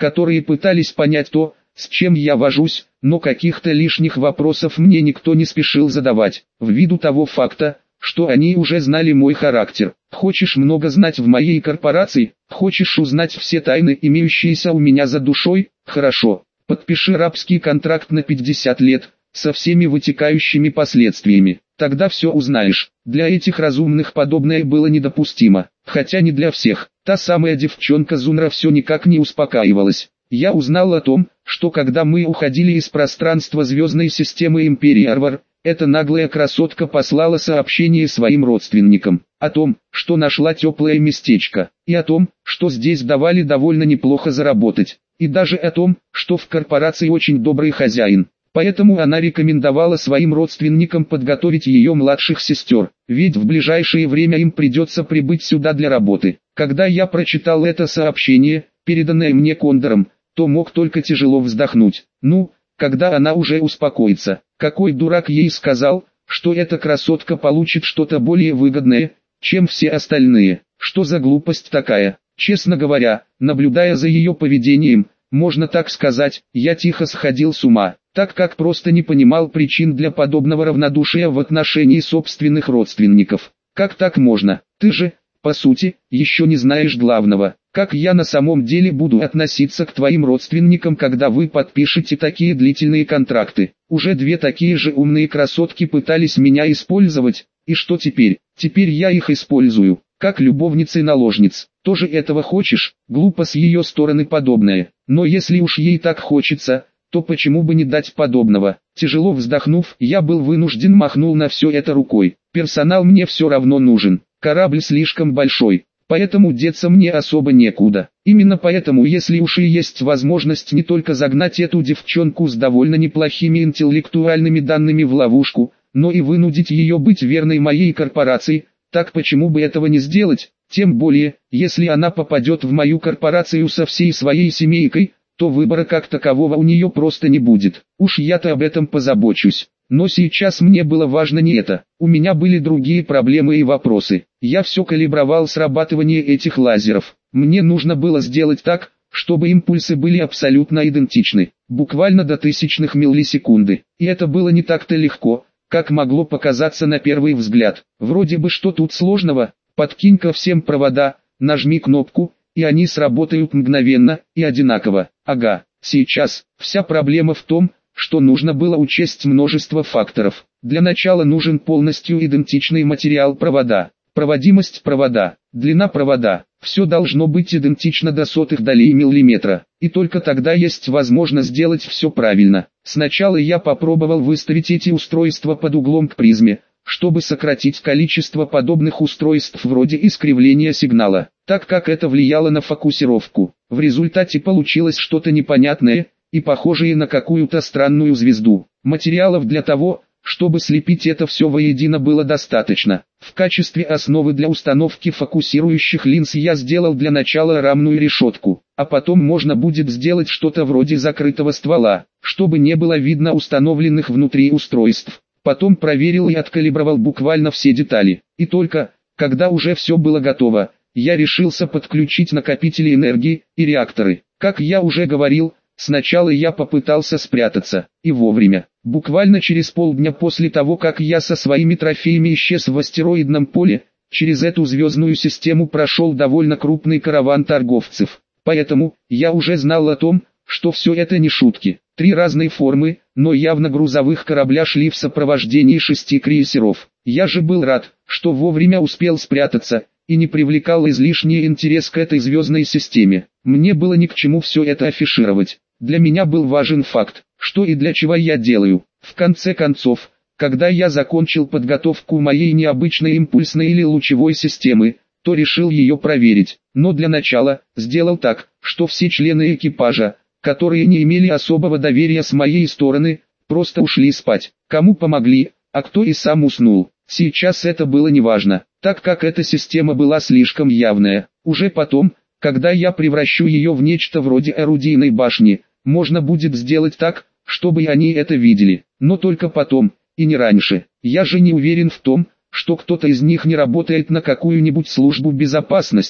которые пытались понять то, с чем я вожусь, но каких-то лишних вопросов мне никто не спешил задавать, ввиду того факта, что они уже знали мой характер. Хочешь много знать в моей корпорации, хочешь узнать все тайны, имеющиеся у меня за душой, хорошо, подпиши рабский контракт на пятьдесят лет, со всеми вытекающими последствиями, тогда все узнаешь. Для этих разумных подобное было недопустимо, хотя не для всех. Та самая девчонка Зунра все никак не успокаивалась. Я узнал о том, что когда мы уходили из пространства звездной системы Империи Арвар, эта наглая красотка послала сообщение своим родственникам, о том, что нашла теплое местечко, и о том, что здесь давали довольно неплохо заработать, и даже о том, что в корпорации очень добрый хозяин. Поэтому она рекомендовала своим родственникам подготовить ее младших сестер, ведь в ближайшее время им придется прибыть сюда для работы. Когда я прочитал это сообщение, переданное мне Кондором, то мог только тяжело вздохнуть. Ну, когда она уже успокоится, какой дурак ей сказал, что эта красотка получит что-то более выгодное, чем все остальные. Что за глупость такая? Честно говоря, наблюдая за ее поведением, можно так сказать, я тихо сходил с ума, так как просто не понимал причин для подобного равнодушия в отношении собственных родственников. Как так можно? Ты же, по сути, еще не знаешь главного. Как я на самом деле буду относиться к твоим родственникам, когда вы подпишете такие длительные контракты? Уже две такие же умные красотки пытались меня использовать, и что теперь? Теперь я их использую, как любовницы-наложниц. Тоже этого хочешь? Глупо с ее стороны подобное. Но если уж ей так хочется, то почему бы не дать подобного? Тяжело вздохнув, я был вынужден махнул на все это рукой. Персонал мне все равно нужен, корабль слишком большой, поэтому деться мне особо некуда. Именно поэтому, если уж и есть возможность не только загнать эту девчонку с довольно неплохими интеллектуальными данными в ловушку, но и вынудить ее быть верной моей корпорации, так почему бы этого не сделать? Тем более, если она попадет в мою корпорацию со всей своей семейкой, то выбора как такового у нее просто не будет. Уж я-то об этом позабочусь. Но сейчас мне было важно не это. У меня были другие проблемы и вопросы. Я все калибровал срабатывание этих лазеров. Мне нужно было сделать так, чтобы импульсы были абсолютно идентичны, буквально до тысячных миллисекунды. И это было не так-то легко, как могло показаться на первый взгляд. Вроде бы что тут сложного? Подкинь-ка всем провода, нажми кнопку, и они сработают мгновенно и одинаково. Ага, сейчас, вся проблема в том, что нужно было учесть множество факторов. Для начала нужен полностью идентичный материал провода, проводимость провода, длина провода. Все должно быть идентично до сотых долей миллиметра, и только тогда есть возможность сделать все правильно. Сначала я попробовал выставить эти устройства под углом к призме, чтобы сократить количество подобных устройств вроде искривления сигнала, так как это влияло на фокусировку. В результате получилось что-то непонятное и похожее на какую-то странную звезду. Материалов для того, чтобы слепить это все воедино, было достаточно. В качестве основы для установки фокусирующих линз я сделал для начала рамную решетку, а потом можно будет сделать что-то вроде закрытого ствола, чтобы не было видно установленных внутри устройств. Потом проверил и откалибровал буквально все детали. И только, когда уже все было готово, я решился подключить накопители энергии и реакторы. Как я уже говорил, сначала я попытался спрятаться, и вовремя. Буквально через полдня после того, как я со своими трофеями исчез в астероидном поле, через эту звездную систему прошел довольно крупный караван торговцев. Поэтому, я уже знал о том, что все это не шутки. Три разные формы, но явно грузовых корабля шли в сопровождении шести крейсеров. Я же был рад, что вовремя успел спрятаться, и не привлекал излишний интерес к этой звездной системе. Мне было ни к чему все это афишировать. Для меня был важен факт, что и для чего я делаю. В конце концов, когда я закончил подготовку моей необычной импульсной или лучевой системы, то решил ее проверить. Но для начала, сделал так, что все члены экипажа, которые не имели особого доверия с моей стороны, просто ушли спать. Кому помогли, а кто и сам уснул. Сейчас это было неважно, так как эта система была слишком явная. Уже потом, когда я превращу ее в нечто вроде орудийной башни, можно будет сделать так, чтобы они это видели. Но только потом, и не раньше. Я же не уверен в том, что кто-то из них не работает на какую-нибудь службу безопасности.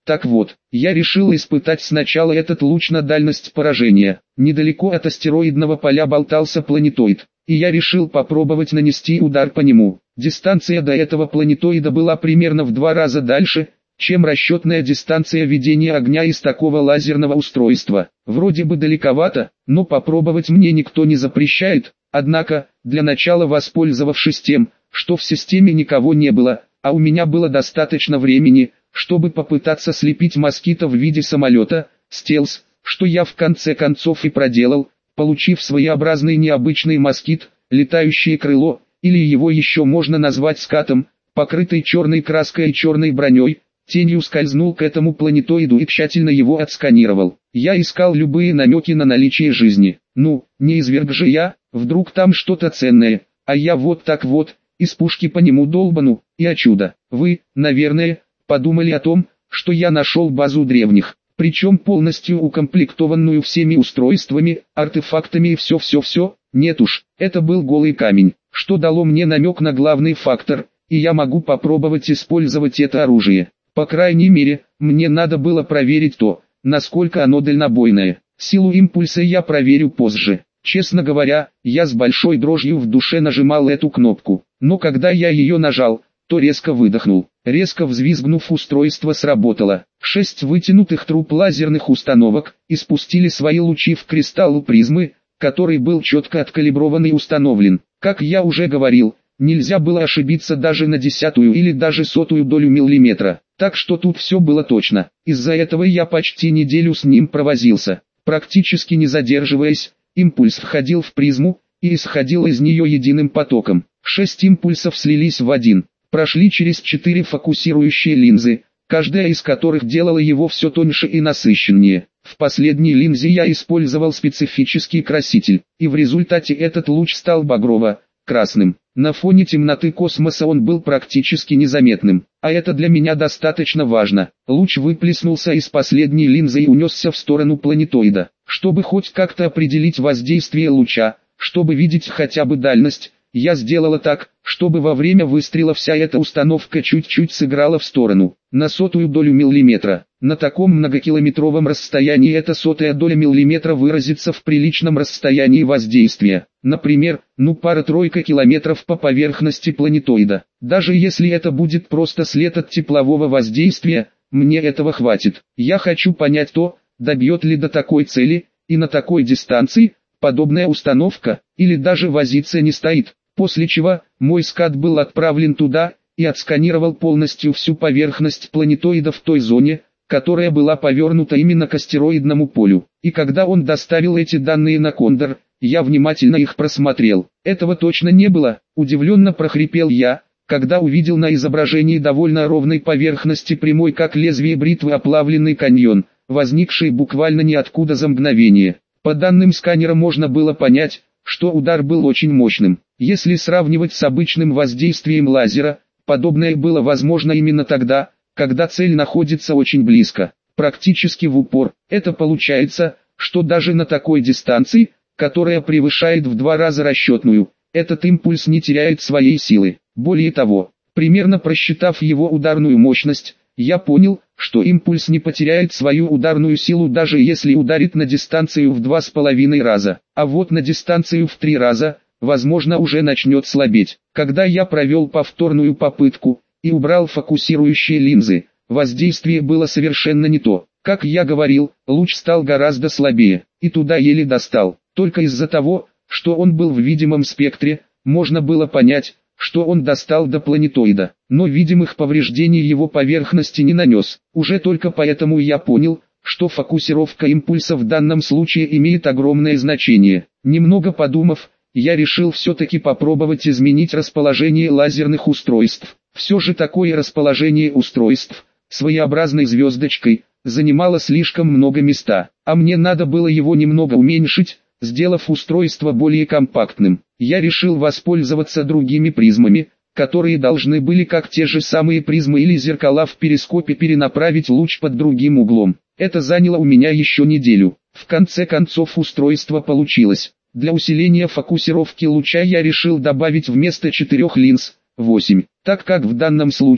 Так вот, я решил испытать сначала этот луч на дальность поражения. Недалеко от астероидного поля болтался планетоид, и я решил попробовать нанести удар по нему. Дистанция до этого планетоида была примерно в два раза дальше, чем расчетная дистанция ведения огня из такого лазерного устройства. Вроде бы далековато, но попробовать мне никто не запрещает. Однако, для начала, воспользовавшись тем, что в системе никого не было, а у меня было достаточно времени, чтобы попытаться слепить москита в виде самолета, стелс, что я в конце концов и проделал, получив своеобразный необычный москит, летающее крыло, или его еще можно назвать скатом, покрытый черной краской и черной броней. Тенью скользнул к этому планетоиду и тщательно его отсканировал. Я искал любые намеки на наличие жизни. Ну, не изверг же я, вдруг там что-то ценное, а я вот так вот, из пушки по нему долбану, и о чудо. Вы, наверное, подумали о том, что я нашел базу древних, причем полностью укомплектованную всеми устройствами, артефактами и все-все-все. Нет уж, это был голый камень, что дало мне намек на главный фактор, и я могу попробовать использовать это оружие. По крайней мере, мне надо было проверить то, насколько оно дальнобойное. Силу импульса я проверю позже. Честно говоря, я с большой дрожью в душе нажимал эту кнопку, но когда я ее нажал, то резко выдохнул. Резко взвизгнув, устройство сработало. Шесть вытянутых труб лазерных установок испустили свои лучи в кристалл призмы, который был четко откалиброван и установлен. Как я уже говорил, нельзя было ошибиться даже на десятую или даже сотую долю миллиметра. Так что тут все было точно. Из-за этого я почти неделю с ним провозился. Практически не задерживаясь, импульс входил в призму и исходил из нее единым потоком. Шесть импульсов слились в один. Прошли через четыре фокусирующие линзы, каждая из которых делала его все тоньше и насыщеннее. В последней линзе я использовал специфический краситель, и в результате этот луч стал багрово-красным. На фоне темноты космоса он был практически незаметным, а это для меня достаточно важно. Луч выплеснулся из последней линзы и унесся в сторону планетоида. Чтобы хоть как-то определить воздействие луча, чтобы видеть хотя бы дальность, я сделала так, чтобы во время выстрела вся эта установка чуть-чуть сыграла в сторону, на сотую долю миллиметра. На таком многокилометровом расстоянии эта сотая доля миллиметра выразится в приличном расстоянии воздействия. Например, ну пара-тройка километров по поверхности планетоида. Даже если это будет просто след от теплового воздействия, мне этого хватит. Я хочу понять то, добьет ли до такой цели, и на такой дистанции, подобная установка, или даже возиться не стоит. После чего, мой скат был отправлен туда, и отсканировал полностью всю поверхность планетоида в той зоне, которая была повернута именно к астероидному полю. И когда он доставил эти данные на Кондор, я внимательно их просмотрел. Этого точно не было, удивленно прохрипел я, когда увидел на изображении довольно ровной поверхности прямой как лезвие бритвы оплавленный каньон, возникший буквально ниоткуда за мгновение. По данным сканера можно было понять, что удар был очень мощным. Если сравнивать с обычным воздействием лазера, подобное было возможно именно тогда, когда цель находится очень близко, практически в упор. Это получается, что даже на такой дистанции, которая превышает в два раза расчетную, этот импульс не теряет своей силы. Более того, примерно просчитав его ударную мощность, я понял, что импульс не потеряет свою ударную силу даже если ударит на дистанцию в два с половиной раза, а вот на дистанцию в три раза, возможно, уже начнет слабеть. Когда я провел повторную попытку и убрал фокусирующие линзы, воздействие было совершенно не то. Как я говорил, луч стал гораздо слабее, и туда еле достал. Только из-за того, что он был в видимом спектре, можно было понять, что он достал до планетоида, но видимых повреждений его поверхности не нанес. Уже только поэтому я понял, что фокусировка импульса в данном случае имеет огромное значение. Немного подумав, я решил все-таки попробовать изменить расположение лазерных устройств. Все же такое расположение устройств, своеобразной звездочкой, занимало слишком много места, а мне надо было его немного уменьшить, сделав устройство более компактным. Я решил воспользоваться другими призмами, которые должны были как те же самые призмы или зеркала в перископе перенаправить луч под другим углом. Это заняло у меня еще неделю. В конце концов устройство получилось. Для усиления фокусировки луча я решил добавить вместо четырех линз, восемь, так как в данном случае,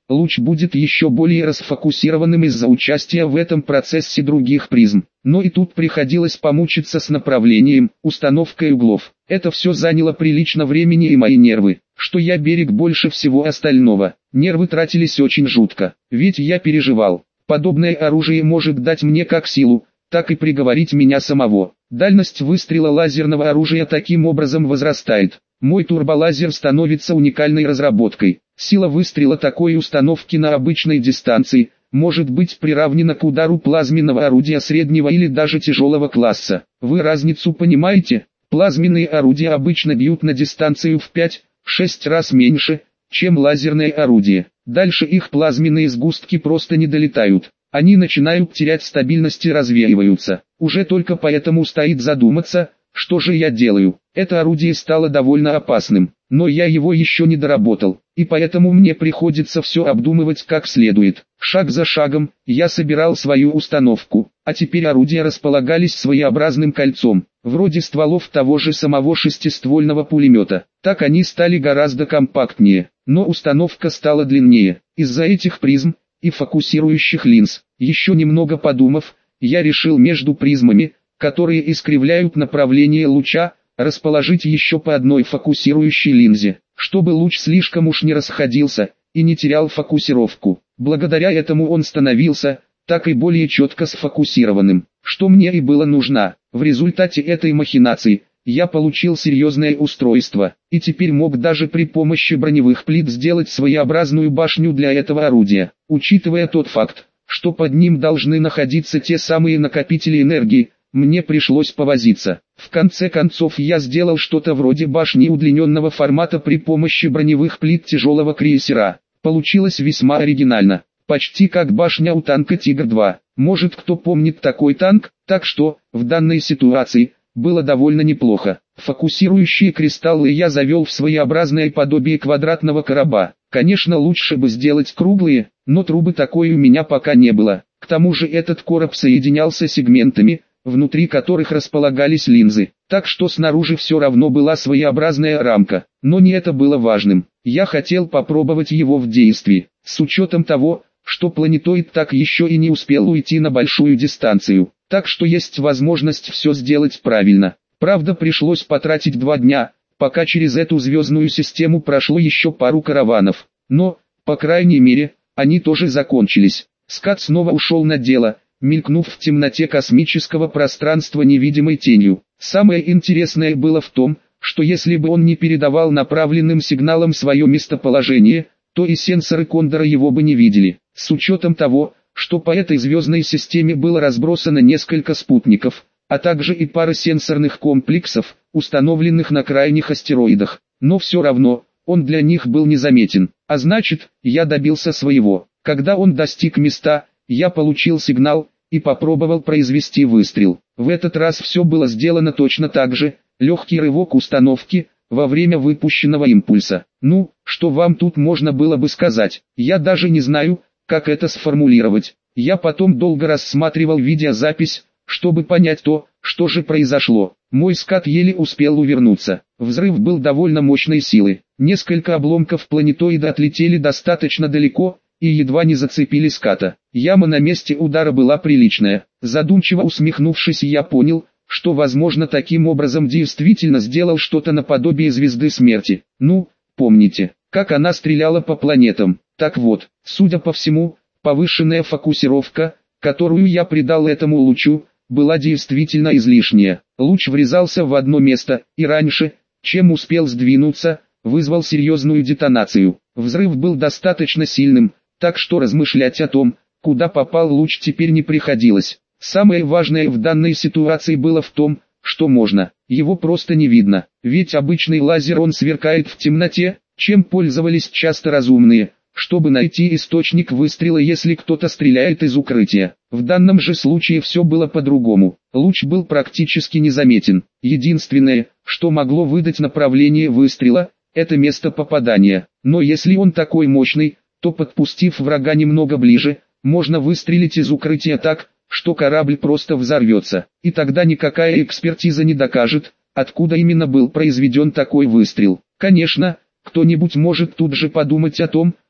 луч будет еще более расфокусированным из-за участия в этом процессе других призм. Но и тут приходилось помучиться с направлением, установкой углов. Это все заняло прилично времени и мои нервы, что я берег больше всего остального. Нервы тратились очень жутко, ведь я переживал. Подобное оружие может дать мне как силу, так и приговорить меня самого. Дальность выстрела лазерного оружия таким образом возрастает. Мой турболазер становится уникальной разработкой. Сила выстрела такой установки на обычной дистанции может быть приравнена к удару плазменного орудия среднего или даже тяжелого класса. Вы разницу понимаете? Плазменные орудия обычно бьют на дистанцию в пять-шесть раз меньше, чем лазерное орудие. Дальше их плазменные сгустки просто не долетают. Они начинают терять стабильность и развеиваются. Уже только поэтому стоит задуматься, что же я делаю. Это орудие стало довольно опасным, но я его еще не доработал, и поэтому мне приходится все обдумывать как следует. Шаг за шагом я собирал свою установку, а теперь орудия располагались своеобразным кольцом, вроде стволов того же самого шестиствольного пулемета. Так они стали гораздо компактнее, но установка стала длиннее. Из-за этих призм и фокусирующих линз, еще немного подумав, я решил между призмами, которые искривляют направление луча, расположить еще по одной фокусирующей линзе, чтобы луч слишком уж не расходился и не терял фокусировку. Благодаря этому он становился так и более четко сфокусированным, что мне и было нужно. В результате этой махинации я получил серьезное устройство, и теперь мог даже при помощи броневых плит сделать своеобразную башню для этого орудия. Учитывая тот факт, что под ним должны находиться те самые накопители энергии, мне пришлось повозиться. В конце концов я сделал что-то вроде башни удлиненного формата при помощи броневых плит тяжелого крейсера. Получилось весьма оригинально, почти как башня у танка Тигр два. Может, кто помнит такой танк, так что, в данной ситуации, было довольно неплохо. Фокусирующие кристаллы я завел в своеобразное подобие квадратного короба. Конечно, лучше бы сделать круглые, но трубы такой у меня пока не было. К тому же этот короб соединялся сегментами, внутри которых располагались линзы, так что снаружи все равно была своеобразная рамка. Но не это было важным. Я хотел попробовать его в действии, с учетом того, что планетоид так еще и не успел уйти на большую дистанцию. Так что есть возможность все сделать правильно. Правда, пришлось потратить два дня, пока через эту звездную систему прошло еще пару караванов. Но, по крайней мере, они тоже закончились. Скат снова ушел на дело, мелькнув в темноте космического пространства невидимой тенью. Самое интересное было в том, что если бы он не передавал направленным сигналом свое местоположение, то и сенсоры Кондора его бы не видели. С учетом того, что по этой звездной системе было разбросано несколько спутников, а также и пара сенсорных комплексов, установленных на крайних астероидах. Но все равно, он для них был незаметен. А значит, я добился своего. Когда он достиг места, я получил сигнал и попробовал произвести выстрел. В этот раз все было сделано точно так же, легкий рывок установки во время выпущенного импульса. Ну, что вам тут можно было бы сказать? Я даже не знаю, как это сформулировать. Я потом долго рассматривал видеозапись, чтобы понять то, что же произошло. Мой скат еле успел увернуться. Взрыв был довольно мощной силы. Несколько обломков планетоида отлетели достаточно далеко и едва не зацепили ската. Яма на месте удара была приличная. Задумчиво усмехнувшись, я понял, что возможно таким образом действительно сделал что-то наподобие звезды смерти. Ну, помните, как она стреляла по планетам? Так вот, судя по всему, повышенная фокусировка, которую я придал этому лучу, была действительно излишняя. Луч врезался в одно место, и раньше, чем успел сдвинуться, вызвал серьезную детонацию. Взрыв был достаточно сильным, так что размышлять о том, куда попал луч, теперь не приходилось. Самое важное в данной ситуации было в том, что можно, его просто не видно, ведь обычный лазер он сверкает в темноте, чем пользовались часто разумные, чтобы найти источник выстрела, если кто-то стреляет из укрытия. В данном же случае все было по-другому. Луч был практически незаметен. Единственное, что могло выдать направление выстрела, это место попадания. Но если он такой мощный, то подпустив врага немного ближе, можно выстрелить из укрытия так, что корабль просто взорвется. И тогда никакая экспертиза не докажет, откуда именно был произведен такой выстрел. Конечно, кто-нибудь может тут же подумать о том,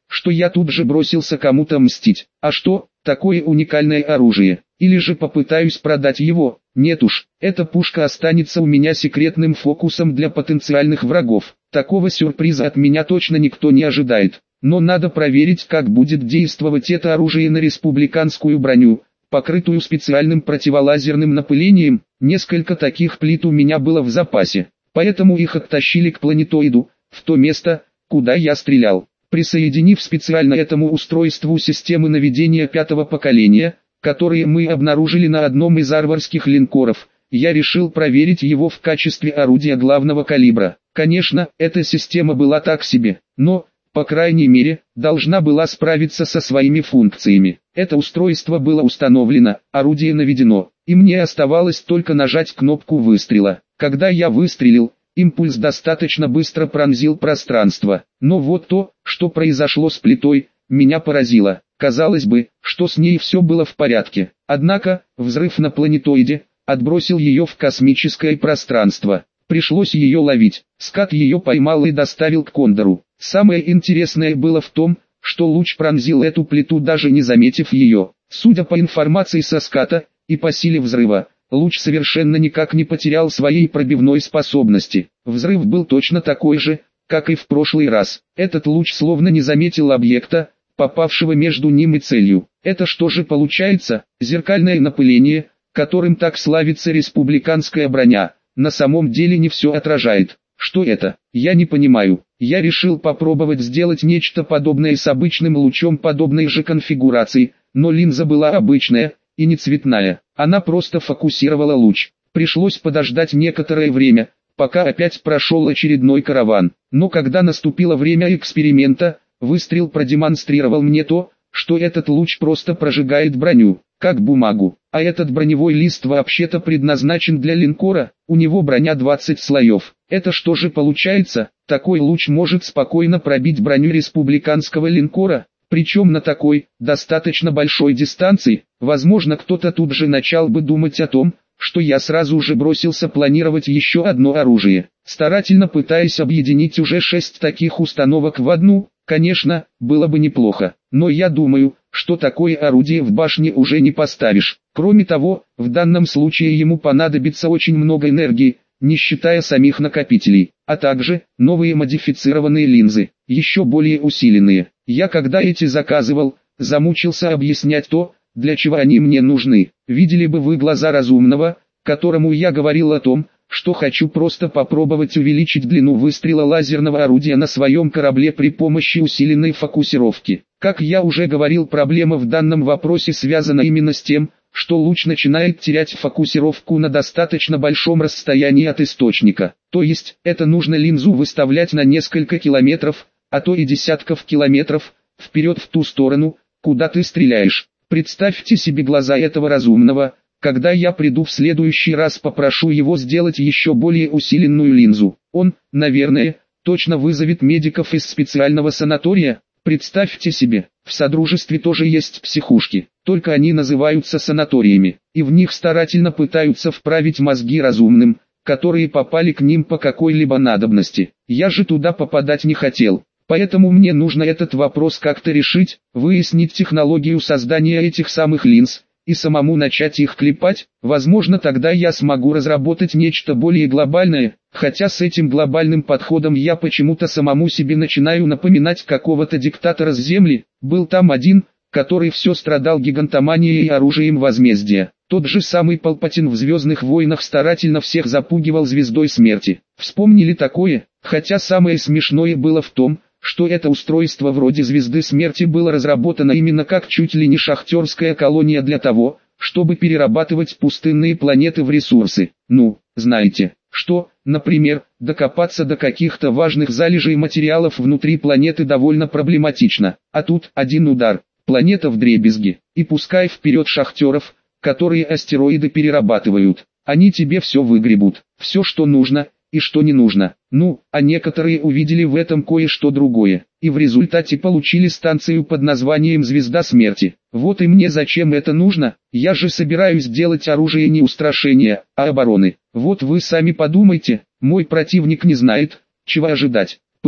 что я тут же бросился кому-то мстить. А что, такое уникальное оружие? Или же попытаюсь продать его? Нет уж, эта пушка останется у меня секретным фокусом для потенциальных врагов. Такого сюрприза от меня точно никто не ожидает. Но надо проверить, как будет действовать это оружие на республиканскую броню, покрытую специальным противолазерным напылением. Несколько таких плит у меня было в запасе, поэтому их оттащили к планетоиду, в то место, куда я стрелял. Присоединив специально этому устройству системы наведения пятого поколения, которые мы обнаружили на одном из арварских линкоров, я решил проверить его в качестве орудия главного калибра. Конечно, эта система была так себе, но, по крайней мере, должна была справиться со своими функциями. Это устройство было установлено, орудие наведено, и мне оставалось только нажать кнопку выстрела. Когда я выстрелил, импульс достаточно быстро пронзил пространство. Но вот то, что произошло с плитой, меня поразило. Казалось бы, что с ней все было в порядке. Однако, взрыв на планетоиде отбросил ее в космическое пространство. Пришлось ее ловить. Скат ее поймал и доставил к Кондору. Самое интересное было в том, что луч пронзил эту плиту, даже не заметив ее. Судя по информации со ската и по силе взрыва, луч совершенно никак не потерял своей пробивной способности. Взрыв был точно такой же, как и в прошлый раз. Этот луч словно не заметил объекта, попавшего между ним и целью. Это что же получается? Зеркальное напыление, которым так славится республиканская броня, на самом деле не все отражает. Что это? Я не понимаю. Я решил попробовать сделать нечто подобное с обычным лучом подобной же конфигурации, но линза была обычная и не цветная. Она просто фокусировала луч. Пришлось подождать некоторое время, пока опять прошел очередной караван. Но когда наступило время эксперимента, выстрел продемонстрировал мне то, что этот луч просто прожигает броню, как бумагу. А этот броневой лист вообще-то предназначен для линкора, у него броня двадцать слоев. Это что же получается? Такой луч может спокойно пробить броню республиканского линкора, причем на такой, достаточно большой дистанции. Возможно, кто-то тут же начал бы думать о том, что я сразу же бросился планировать еще одно оружие, старательно пытаясь объединить уже шесть таких установок в одну. Конечно, было бы неплохо, но я думаю, что такое орудие в башне уже не поставишь. Кроме того, в данном случае ему понадобится очень много энергии, не считая самих накопителей, а также новые модифицированные линзы, еще более усиленные. Я когда эти заказывал, замучился объяснять то, для чего они мне нужны. Видели бы вы глаза разумного, которому я говорил о том, что хочу просто попробовать увеличить длину выстрела лазерного орудия на своем корабле при помощи усиленной фокусировки. Как я уже говорил, проблема в данном вопросе связана именно с тем, что луч начинает терять фокусировку на достаточно большом расстоянии от источника. То есть, это нужно линзу выставлять на несколько километров, а то и десятков километров, вперед в ту сторону, куда ты стреляешь. Представьте себе глаза этого разумного. Когда я приду в следующий раз, попрошу его сделать еще более усиленную линзу. Он, наверное, точно вызовет медиков из специального санатория. Представьте себе, в Содружестве тоже есть психушки, только они называются санаториями, и в них старательно пытаются вправить мозги разумным, которые попали к ним по какой-либо надобности. Я же туда попадать не хотел, поэтому мне нужно этот вопрос как-то решить, выяснить технологию создания этих самых линз, и самому начать их клепать. Возможно, тогда я смогу разработать нечто более глобальное, хотя с этим глобальным подходом я почему-то самому себе начинаю напоминать какого-то диктатора с земли. Был там один, который все страдал гигантоманией и оружием возмездия. Тот же самый Палпатин в «Звездных войнах» старательно всех запугивал звездой смерти. Вспомнили такое? Хотя самое смешное было в том, что это устройство вроде звезды смерти было разработано именно как чуть ли не шахтерская колония для того, чтобы перерабатывать пустынные планеты в ресурсы. Ну, знаете, что, например, докопаться до каких-то важных залежей материалов внутри планеты довольно проблематично. А тут один удар, планета вдребезги, и пускай вперед шахтеров, которые астероиды перерабатывают. Они тебе все выгребут, все что нужно и что не нужно. Ну, а некоторые увидели в этом кое-что другое, и в результате получили станцию под названием «Звезда смерти». Вот и мне зачем это нужно? Я же собираюсь делать оружие не устрашения, а обороны. Вот вы сами подумайте, мой противник не знает, чего ожидать.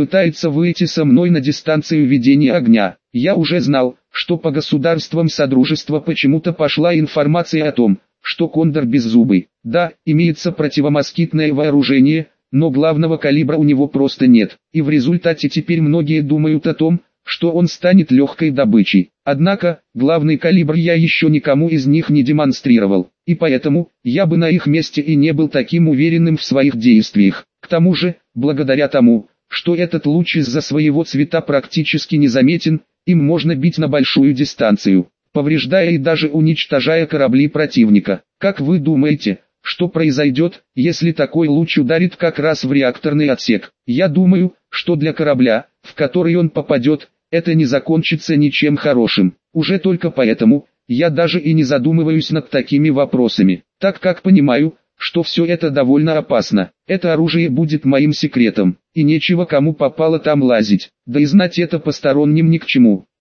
пытается выйти со мной на дистанцию ведения огня. Я уже знал, что по государствам Содружества почему-то пошла информация о том, что Кондор беззубый. Да, имеется противомоскитное вооружение, но главного калибра у него просто нет. И в результате теперь многие думают о том, что он станет легкой добычей. Однако, главный калибр я еще никому из них не демонстрировал, и поэтому, я бы на их месте и не был таким уверенным в своих действиях. К тому же, благодаря тому, что этот луч из-за своего цвета практически незаметен, им можно бить на большую дистанцию, повреждая и даже уничтожая корабли противника. Как вы думаете, что произойдет, если такой луч ударит как раз в реакторный отсек? Я думаю, что для корабля, в который он попадет, это не закончится ничем хорошим. Уже только поэтому, я даже и не задумываюсь над такими вопросами, так как понимаю, что все это довольно опасно. Это оружие будет моим секретом, и нечего кому попало там лазить, да и знать это посторонним ни к чему.